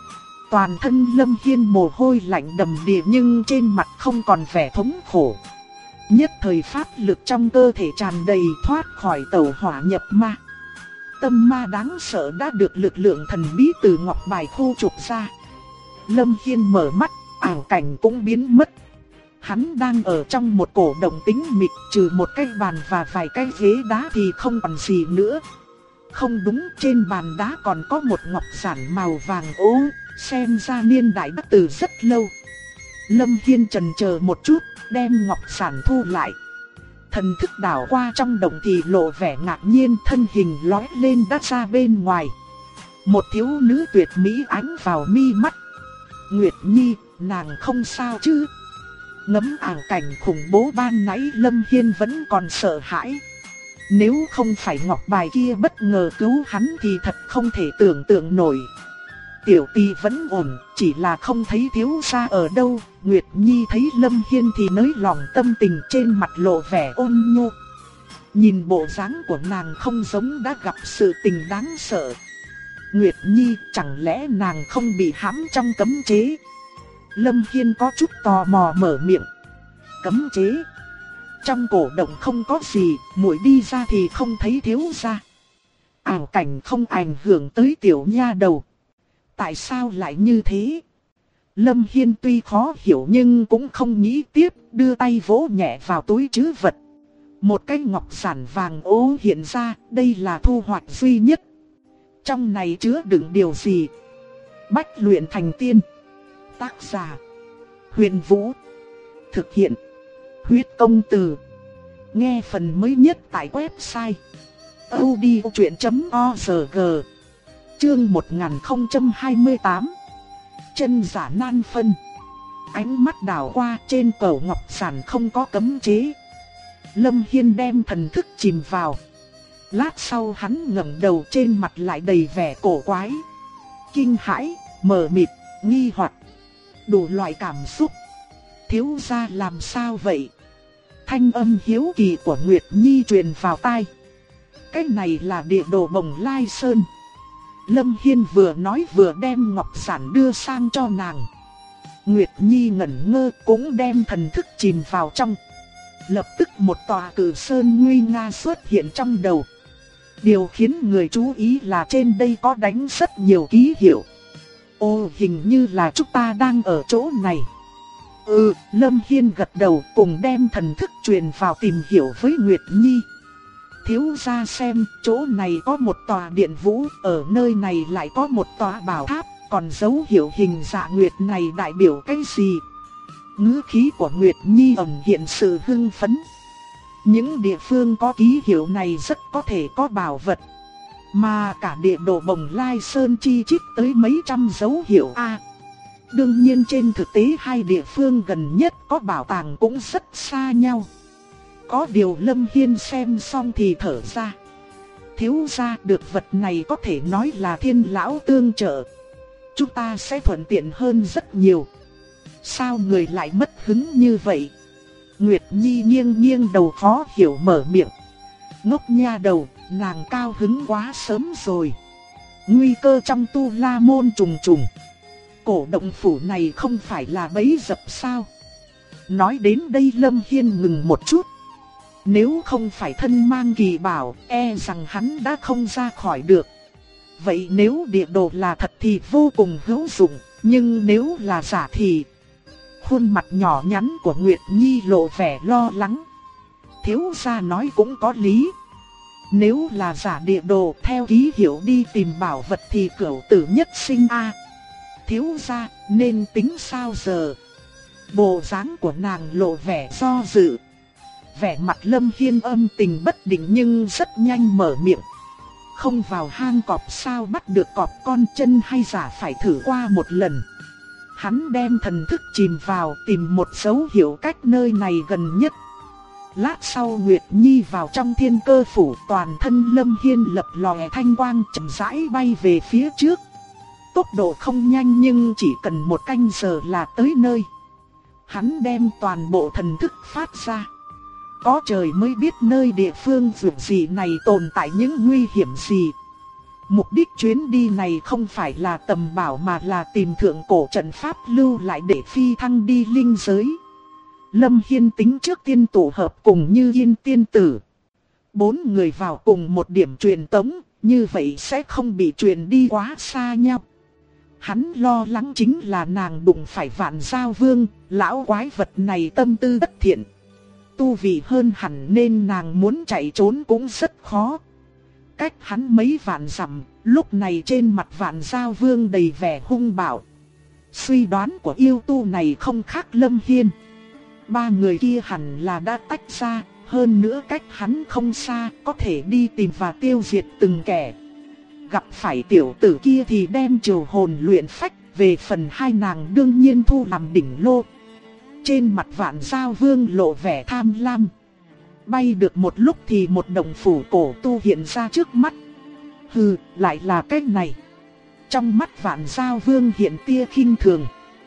A: Toàn thân Lâm Hiên mồ hôi lạnh đầm đìa nhưng trên mặt không còn vẻ thống khổ. Nhất thời pháp lực trong cơ thể tràn đầy thoát khỏi tẩu hỏa nhập ma. Tâm ma đáng sợ đã được lực lượng thần bí từ ngọc bài khu trục ra. Lâm Hiên mở mắt, ảo cảnh cũng biến mất. Hắn đang ở trong một cổ động tĩnh mịch, trừ một cái bàn và vài cái ghế đá thì không còn gì nữa. Không đúng, trên bàn đá còn có một ngọc giản màu vàng ố, xem ra niên đại đã từ rất lâu. Lâm Hiên chần chờ một chút, đem ngọc giản thu lại. Thần thức đảo qua trong động thì lộ vẻ ngạc nhiên, thân hình lóe lên đã ra bên ngoài. Một thiếu nữ tuyệt mỹ ánh vào mi mắt. Nguyệt Nhi, nàng không sao chứ? Ngắm ảo cảnh khủng bố ban nãy Lâm Hiên vẫn còn sợ hãi. Nếu không phải ngọc bài kia bất ngờ cứu hắn thì thật không thể tưởng tượng nổi. Tiểu tỷ vẫn ổn, chỉ là không thấy thiếu gia ở đâu. Nguyệt Nhi thấy Lâm Hiên thì nới lòng tâm tình, trên mặt lộ vẻ ôn nhu. Nhìn bộ dáng của nàng không giống đã gặp sự tình đáng sợ. Nguyệt Nhi, chẳng lẽ nàng không bị hãm trong cấm chế? Lâm Hiên có chút tò mò mở miệng. Cấm chế? Trong cổ động không có gì, muội đi ra thì không thấy thiếu gia. Ảo cảnh không ảnh hưởng tới tiểu nha đầu. Tại sao lại như thế? Lâm Hiên tuy khó hiểu nhưng cũng không nghĩ tiếp, đưa tay vỗ nhẹ vào túi trữ vật. Một cái ngọc giản vàng ố hiện ra, đây là thu hoạch duy nhất. Trong này chứa đựng điều gì? Bách luyện thành tiên. Tác giả: Huyền Vũ. Thực hiện: Huyết Công Từ. Nghe phần mới nhất tại website audiochuyện.org. Chương 1028. Chân giả nan phân. Ánh mắt đảo qua, trên cẩu ngọc giản không có cấm chế. Lâm Hiên đem thần thức chìm vào. Lát sau hắn ngẩng đầu, trên mặt lại đầy vẻ cổ quái. Kinh hãi, mờ mịt, nghi hoặc, đủ loại cảm xúc. Thiếu gia làm sao vậy? Thanh âm hiếu kỳ của Nguyệt Nhi truyền vào tai. Cái này là địa đồ Bồng Lai Sơn. Lâm Hiên vừa nói vừa đem ngọc giản đưa sang cho nàng. Nguyệt Nhi ngẩn ngơ cũng đem thần thức chìm vào trong. Lập tức một tòa cử sơn nguy nga xuất hiện trong đầu. Điều khiến người chú ý là trên đây có đánh rất nhiều ký hiệu. Ồ, hình như là chúng ta đang ở chỗ này. Lâm Hiên gật đầu cùng đem thần thức truyền vào tìm hiểu với Nguyệt Nhi. Thiếu gia xem, chỗ này có một tòa điện vũ, ở nơi này lại có một tòa bảo tháp, còn dấu hiệu hình dạ nguyệt này đại biểu cái gì? Ngữ khí của Nguyệt Nhi ẩn hiện sự hưng phấn. Những địa phương có ký hiệu này rất có thể có bảo vật. Mà cả địa đồ Bồng Lai Sơn chi chít tới mấy trăm dấu hiệu A. Đương nhiên trên thực tế hai địa phương gần nhất có bảo tàng cũng rất xa nhau. Có điều Lâm Hiên xem xong thì thở ra. Thiếu gia, được vật này có thể nói là thiên lão tương trợ. Chúng ta sẽ thuận tiện hơn rất nhiều. Sao người lại mất hứng như vậy? Nguyệt Nhi nghiêng nghiêng đầu khó hiểu mở miệng. Ngốc nha đầu, nàng cao hứng quá sớm rồi. Nguy cơ trong Tu La Môn trùng trùng. Cổ động phủ này không phải là bẫy dập sao? Nói đến đây Lâm Hiên ngừng một chút. Nếu không phải thân mang kỳ bảo, e rằng hắn đã không ra khỏi được. Vậy nếu địa đồ là thật thì vô cùng hữu dụng, nhưng nếu là giả thì... Khuôn mặt nhỏ nhắn của Nguyệt Nhi lộ vẻ lo lắng. Thiếu gia nói cũng có lý. Nếu là giả địa đồ theo ký hiệu đi tìm bảo vật thì cửu tử nhất sinh a. Thiếu gia nên tính sao giờ? Bộ dáng của nàng lộ vẻ do dự. Vẻ mặt Lâm Hiên âm tình bất định nhưng rất nhanh mở miệng. Không vào hang cọp sao bắt được cọp con, chân hay giả phải thử qua một lần. Hắn đem thần thức chìm vào tìm một dấu hiệu cách nơi này gần nhất. Lát sau Nguyệt Nhi vào trong thiên cơ phủ, toàn thân Lâm Hiên lập lòe thanh quang chậm rãi bay về phía trước. Tốc độ không nhanh nhưng chỉ cần một canh giờ là tới nơi. Hắn đem toàn bộ thần thức phát ra. Có trời mới biết nơi địa phương vượt gì này tồn tại những nguy hiểm gì. Mục đích chuyến đi này không phải là tầm bảo mà là tìm thượng cổ trận pháp lưu lại để phi thăng đi linh giới. Lâm Hiên tính trước tiên tụ hợp cùng Như Yên tiên tử. 4 người vào cùng một điểm truyền tống, như vậy sẽ không bị truyền đi quá xa nhau. Hắn lo lắng chính là nàng đụng phải Vạn Giao Vương, lão quái vật này tâm tư bất thiện. Tu vị hơn hẳn nên nàng muốn chạy trốn cũng rất khó. Cách hắn mấy vạn dặm, lúc này trên mặt Vạn Giao Vương đầy vẻ hung bạo. Suy đoán của yêu tu này không khác Lâm Hiên. 3 người kia hẳn là đã tách ra, hơn nữa cách hắn không xa, có thể đi tìm và tiêu diệt từng kẻ. Gặp phải tiểu tử kia thì đem triều hồn luyện phách, về phần hai nàng đương nhiên thu làm đỉnh lô. Trên mặt Vạn Giao Vương lộ vẻ tham lam. Bay được một lúc thì một động phủ cổ tu hiện ra trước mắt. Hừ, lại là cái này. Trong mắt Vạn Giao Vương hiện tia khinh thường.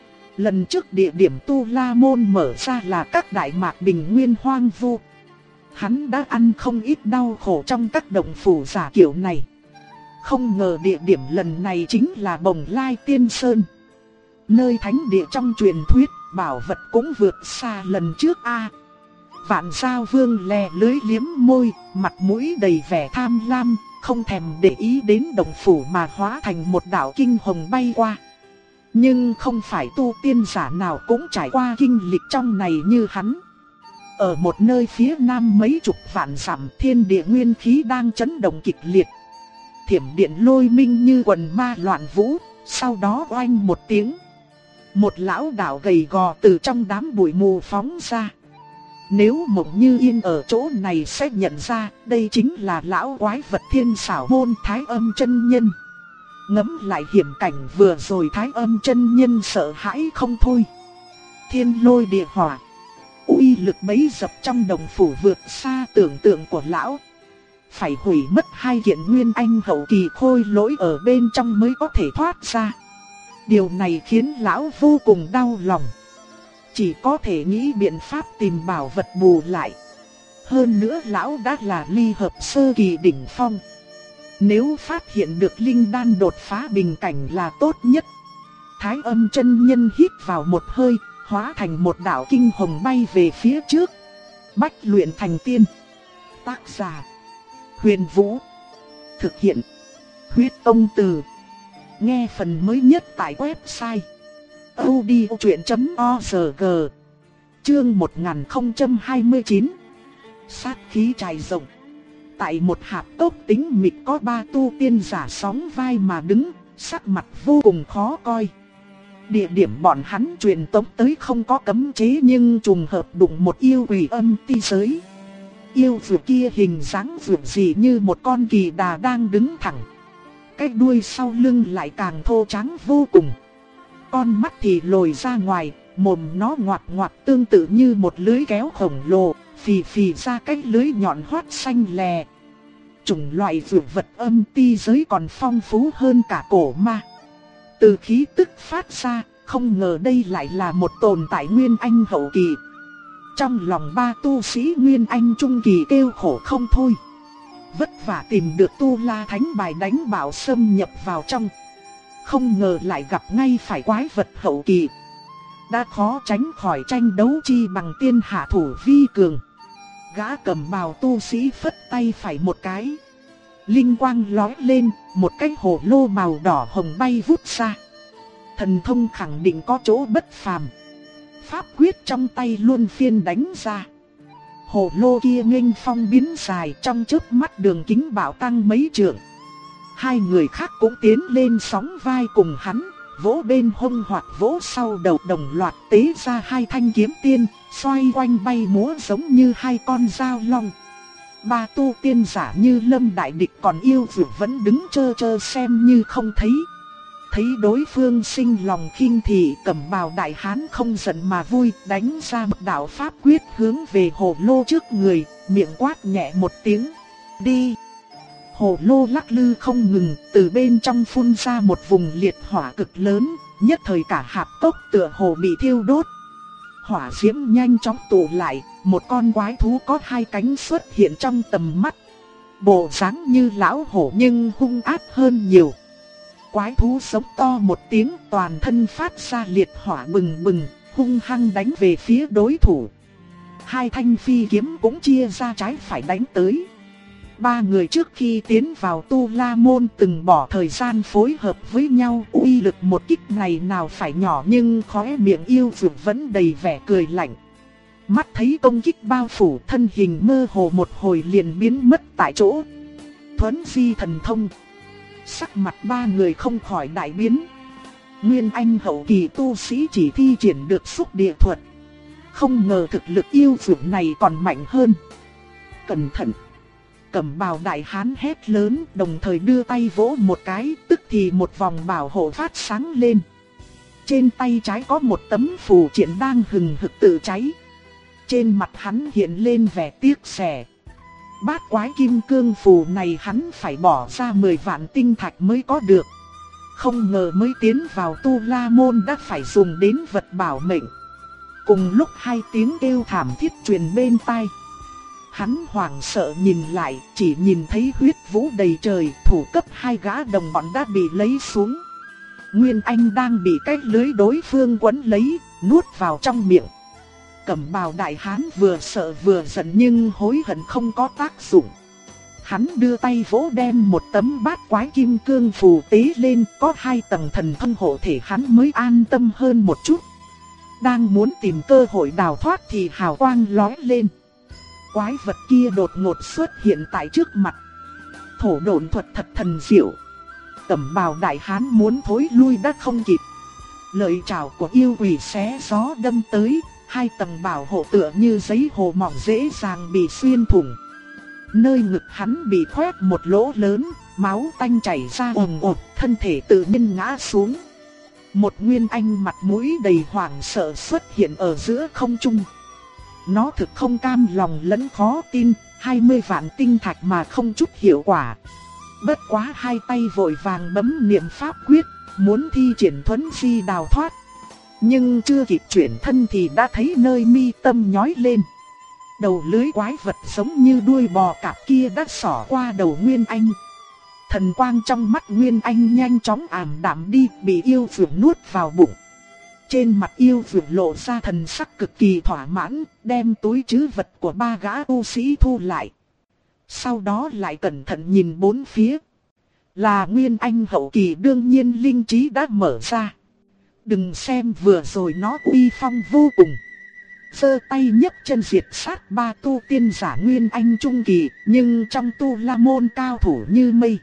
A: Lần trước địa điểm Tu La Môn mở ra là các đại mạc bình nguyên hoang vu. Hắn đã ăn không ít đau khổ trong các động phủ giả kiểu này. Không ngờ địa điểm lần này chính là Bồng Lai Tiên Sơn. Nơi thánh địa trong truyền thuyết, bảo vật cũng vượt xa lần trước a. Vạn Giao Vương lè lưới liếm môi, mặt mũi đầy vẻ tham lam, không thèm để ý đến động phủ mà hóa thành một đạo kinh hồng bay qua. Nhưng không phải tu tiên giả nào cũng trải qua kinh lịch trong này như hắn. Ở một nơi phía nam mấy chục vạn dặm, thiên địa nguyên khí đang chấn động kịch liệt. Thiểm điện lôi minh như quần ma loạn vũ, sau đó oanh một tiếng. Một lão đạo gầy gò từ trong đám bụi mù phóng ra. Nếu Mộng Như Yên ở chỗ này sẽ nhận ra, đây chính là lão quái vật Thiên Xảo Môn Thái Âm chân nhân. Ngẫm lại hiểm cảnh vừa rồi, Thái Âm chân nhân sợ hãi không thôi. Thiên lôi địa hỏa, uy lực bấy dập trong đồng phủ vượt xa tưởng tượng của lão. Phải hủy mất 2 kiện nguyên anh hậu kỳ khôi lỗi ở bên trong mới có thể thoát ra. Điều này khiến lão vô cùng đau lòng. Chỉ có thể nghĩ biện pháp tìm bảo vật bù lại. Hơn nữa lão đã là ly hợp sơ kỳ đỉnh phong. Nếu phát hiện được linh đan đột phá bình cảnh là tốt nhất. Thái Âm chân nhân hít vào một hơi, hóa thành một đạo kinh hồng bay về phía trước. Bách luyện thành tiên. Tác giả: Huyền Vũ. Thực hiện: Huyết Tông Từ. Nghe phần mới nhất tại website audiochuyện.org. Chương 1029. Sát khí trải rộng. Tại một hạp cốc tĩnh mịch có 3 tu tiên giả sóng vai mà đứng, sắc mặt vô cùng khó coi. Địa điểm bọn hắn truyền tống tới không có cấm chế, nhưng trùng hợp đụng một yêu quỷ âm ti giới. Yêu quỷ kia hình dáng vượt dị như một con kỳ đà đang đứng thẳng. Cái đuôi sau lưng lại càng thô trắng vô cùng. Con mắt thì lồi ra ngoài, mồm nó ngoạc ngoạc tương tự như một lưới kéo khổng lồ, phì phì ra cái lưới nhọn hoắt xanh lè. Chủng loại dược vật âm ti giới còn phong phú hơn cả cổ ma. Từ khí tức phát ra, không ngờ đây lại là một tồn tại nguyên anh hậu kỳ. Trong lòng 3 tu sĩ nguyên anh trung kỳ kêu khổ không thôi. Vất vả tìm được tu la thánh bài đánh bảo xâm nhập vào trong. Không ngờ lại gặp ngay phải quái vật hậu kỳ. Đã khó tránh khỏi tranh đấu chi bằng tiên hạ thủ vi cường. Gã cầm bào tu sĩ phất tay phải một cái. Linh quang lóe lên, một cái hồ lô màu đỏ hồng bay vút ra. Thần thông khẳng định có chỗ bất phàm. Pháp quyết trong tay luôn phiên đánh ra. Hồ lô kia nghênh phong biến dài, trong chớp mắt đường kính bạo tăng mấy trượng. 2 người khác cũng tiến lên sóng vai cùng hắn, vỗ bên hông hoặc vỗ sau đầu, đồng loạt tế ra 2 thanh kiếm tiên, xoay quanh bay múa giống như 2 con dao long. 3 tu tiên giả như Lâm đại địch còn yêu dược vẫn đứng trơ trơ xem như không thấy. Thấy đối phương sinh lòng khinh thị, cẩm bào đại hán không giận mà vui, đánh ra một đạo pháp quyết hướng về hồ lô trước người, miệng quát nhẹ một tiếng, đi. Hồ lô lắc lư không ngừng, từ bên trong phun ra một vùng liệt hỏa cực lớn, nhất thời cả hạp cốc tựa hồ bị thiêu đốt. Hỏa diễm nhanh chóng tụ lại, một con quái thú có 2 cánh xuất hiện trong tầm mắt. bộ dáng như lão hổ nhưng hung ác hơn nhiều. Quái thú sống to một tiếng, toàn thân phát ra liệt hỏa bừng bừng, hung hăng đánh về phía đối thủ. Hai thanh phi kiếm cũng chia ra trái phải đánh tới. Ba người trước khi tiến vào Tu La Môn từng bỏ thời gian phối hợp với nhau, uy lực một kích này nào phải nhỏ, nhưng khóe miệng yêu dược vẫn đầy vẻ cười lạnh. Mắt thấy công kích bao phủ, thân hình mơ hồ một hồi liền biến mất tại chỗ. Thuấn di thần thông. Sắc mặt ba người không khỏi đại biến. Nguyên Anh hậu kỳ tu sĩ chỉ thi triển được xúc địa thuật, không ngờ thực lực yêu dược này còn mạnh hơn. Cẩn thận! Cẩm bào đại hán hét lớn, đồng thời đưa tay vỗ một cái, tức thì một vòng bảo hộ phát sáng lên. Trên tay trái có một tấm phù triện đang hừng hực tự cháy. Trên mặt hắn hiện lên vẻ tiếc rẻ. Bát quái kim cương phù này hắn phải bỏ ra 10 vạn tinh thạch mới có được. Không ngờ mới tiến vào Tu La Môn đã phải dùng đến vật bảo mệnh. Cùng lúc hai tiếng kêu thảm thiết truyền bên tai. Hắn hoảng sợ nhìn lại, chỉ nhìn thấy huyết vũ đầy trời, thủ cấp hai gã đồng bọn đã bị lấy xuống. Nguyên Anh đang bị cái lưới đối phương quấn lấy, nuốt vào trong miệng. Cẩm bào đại hán vừa sợ vừa giận nhưng hối hận không có tác dụng. Hắn đưa tay vỗ đem một tấm bát quái kim cương phù tế lên, có 2 tầng thần thông hộ thể hắn mới an tâm hơn một chút. Đang muốn tìm cơ hội đào thoát thì hào quang lóe lên. Quái vật kia đột ngột xuất hiện tại trước mặt. Thổ độn thuật thật thần diệu. Cẩm bào đại hán muốn thối lui đã không kịp. Lợi trảo của yêu quỷ xé gió đâm tới, 2 tầng bảo hộ tựa như giấy hồ mỏng dễ dàng bị xuyên thủng. Nơi ngực hắn bị khoét một lỗ lớn, máu tanh chảy ra ồn ồn, thân thể tự nhiên ngã xuống. Một Nguyên Anh mặt mũi đầy hoảng sợ xuất hiện ở giữa không trung. Nó thực không cam lòng lẫn khó tin, 20 vạn tinh thạch mà không chút hiệu quả. Bất quá hai tay vội vàng bấm niệm pháp quyết, muốn thi triển thuấn di đào thoát. Nhưng chưa kịp chuyển thân thì đã thấy nơi mi tâm nhói lên. Đầu lưới quái vật giống như đuôi bò cạp kia đã xỏ qua đầu Nguyên Anh. Thần quang trong mắt Nguyên Anh nhanh chóng ảm đạm đi, bị yêu dược nuốt vào bụng. Trên mặt yêu dược lộ ra thần sắc cực kỳ thỏa mãn, đem túi trữ vật của 3 gã tu sĩ thu lại. Sau đó lại cẩn thận nhìn bốn phía. Là Nguyên Anh hậu kỳ, đương nhiên linh trí đã mở ra. Đừng xem vừa rồi nó uy phong vô cùng. Giơ tay nhấc chân diệt sát 3 tu tiên giả Nguyên Anh trung kỳ, nhưng trong Tu La Môn cao thủ như mây.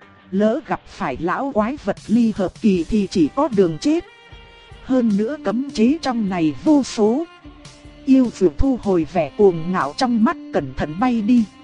A: Lỡ gặp phải lão quái vật ly hợp kỳ thì chỉ có đường chết. Hơn nữa cấm chế trong này vô số. Yêu dược thu hồi vẻ cuồng ngạo trong mắt, cẩn thận bay đi.